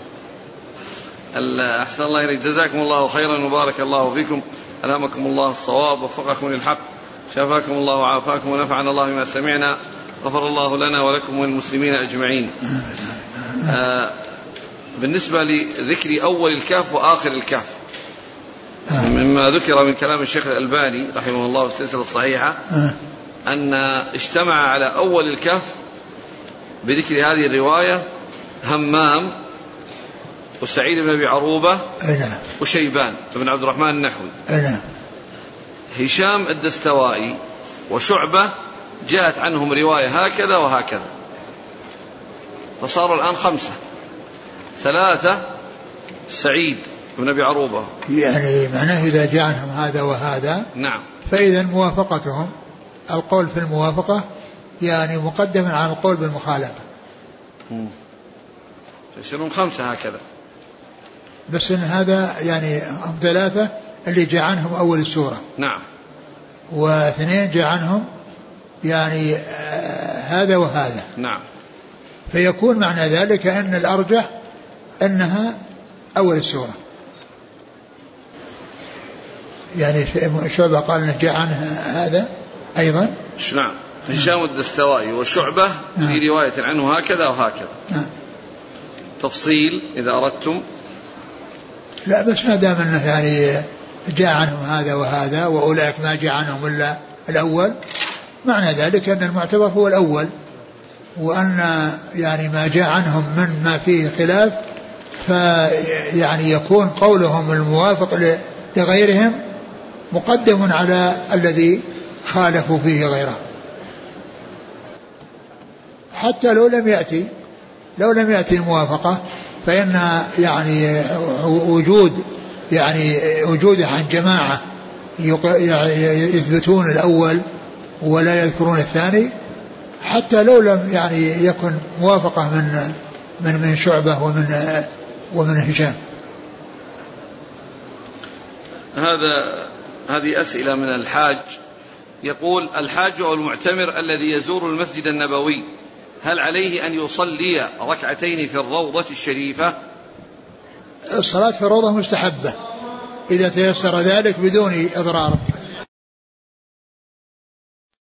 Speaker 1: أحسن الله إليك، جزاكم الله خيرا وبارك الله فيكم، ألهمكم الله الصواب ووفقكم للحق، شفاكم الله وعافاكم ونفعنا الله بما سمعنا، غفر الله لنا ولكم وللمسلمين أجمعين. آه بالنسبة لذكر أول الكهف وآخر الكهف، مما ذكر من كلام الشيخ الألباني رحمه الله في السلسلة الصحيحة أن اجتمع على أول الكهف بذكر هذه الرواية همام وسعيد بن أبي عروبة وشيبان بن عبد الرحمن النحوي. هشام الدستوائي وشعبة جاءت عنهم رواية هكذا وهكذا، فصاروا الآن خمسة، ثلاثة سعيد بن أبي عروبة،
Speaker 2: يعني معناه إذا جاء عنهم هذا وهذا
Speaker 1: نعم،
Speaker 2: فإذا موافقتهم القول في الموافقة يعني مقدم على القول بالمخالفة،
Speaker 1: فيصيرون خمسة هكذا.
Speaker 2: بس إن هذا يعني هم ثلاثة اللي جاء عنهم أول السورة،
Speaker 1: نعم،
Speaker 2: واثنين جاء عنهم يعني هذا وهذا،
Speaker 1: نعم،
Speaker 2: فيكون معنى ذلك أن الأرجح أنها أول السورة. يعني شعبة قال أنه جاء عنه هذا أيضا،
Speaker 1: نعم، هشام الدستوائي وشعبة نعم. في رواية عنه هكذا وهكذا،
Speaker 2: نعم.
Speaker 1: تفصيل إذا أردتم،
Speaker 2: لا بس ما دام أنه يعني جاء عنهم هذا وهذا وأولئك ما جاء عنهم إلا الأول، معنى ذلك أن المعتبر هو الأول، وأن يعني ما جاء عنهم من ما فيه خلاف فيعني يكون قولهم الموافق لغيرهم مقدم على الذي خالفوا فيه غيره، حتى لو لم يأتي لو لم يأتي الموافقة، فإن يعني وجود يعني وجوده عن جماعة يثبتون الأول ولا يذكرون الثاني، حتى لو لم يعني يكن موافقة من من من شعبة ومن ومن هشام.
Speaker 1: هذا هذه أسئلة من الحاج، يقول: الحاج أو المعتمر الذي يزور المسجد النبوي هل عليه أن يصلي ركعتين في الروضة الشريفة؟
Speaker 2: الصلاة في الروضة مستحبة إذا تيسر ذلك بدون إضرار.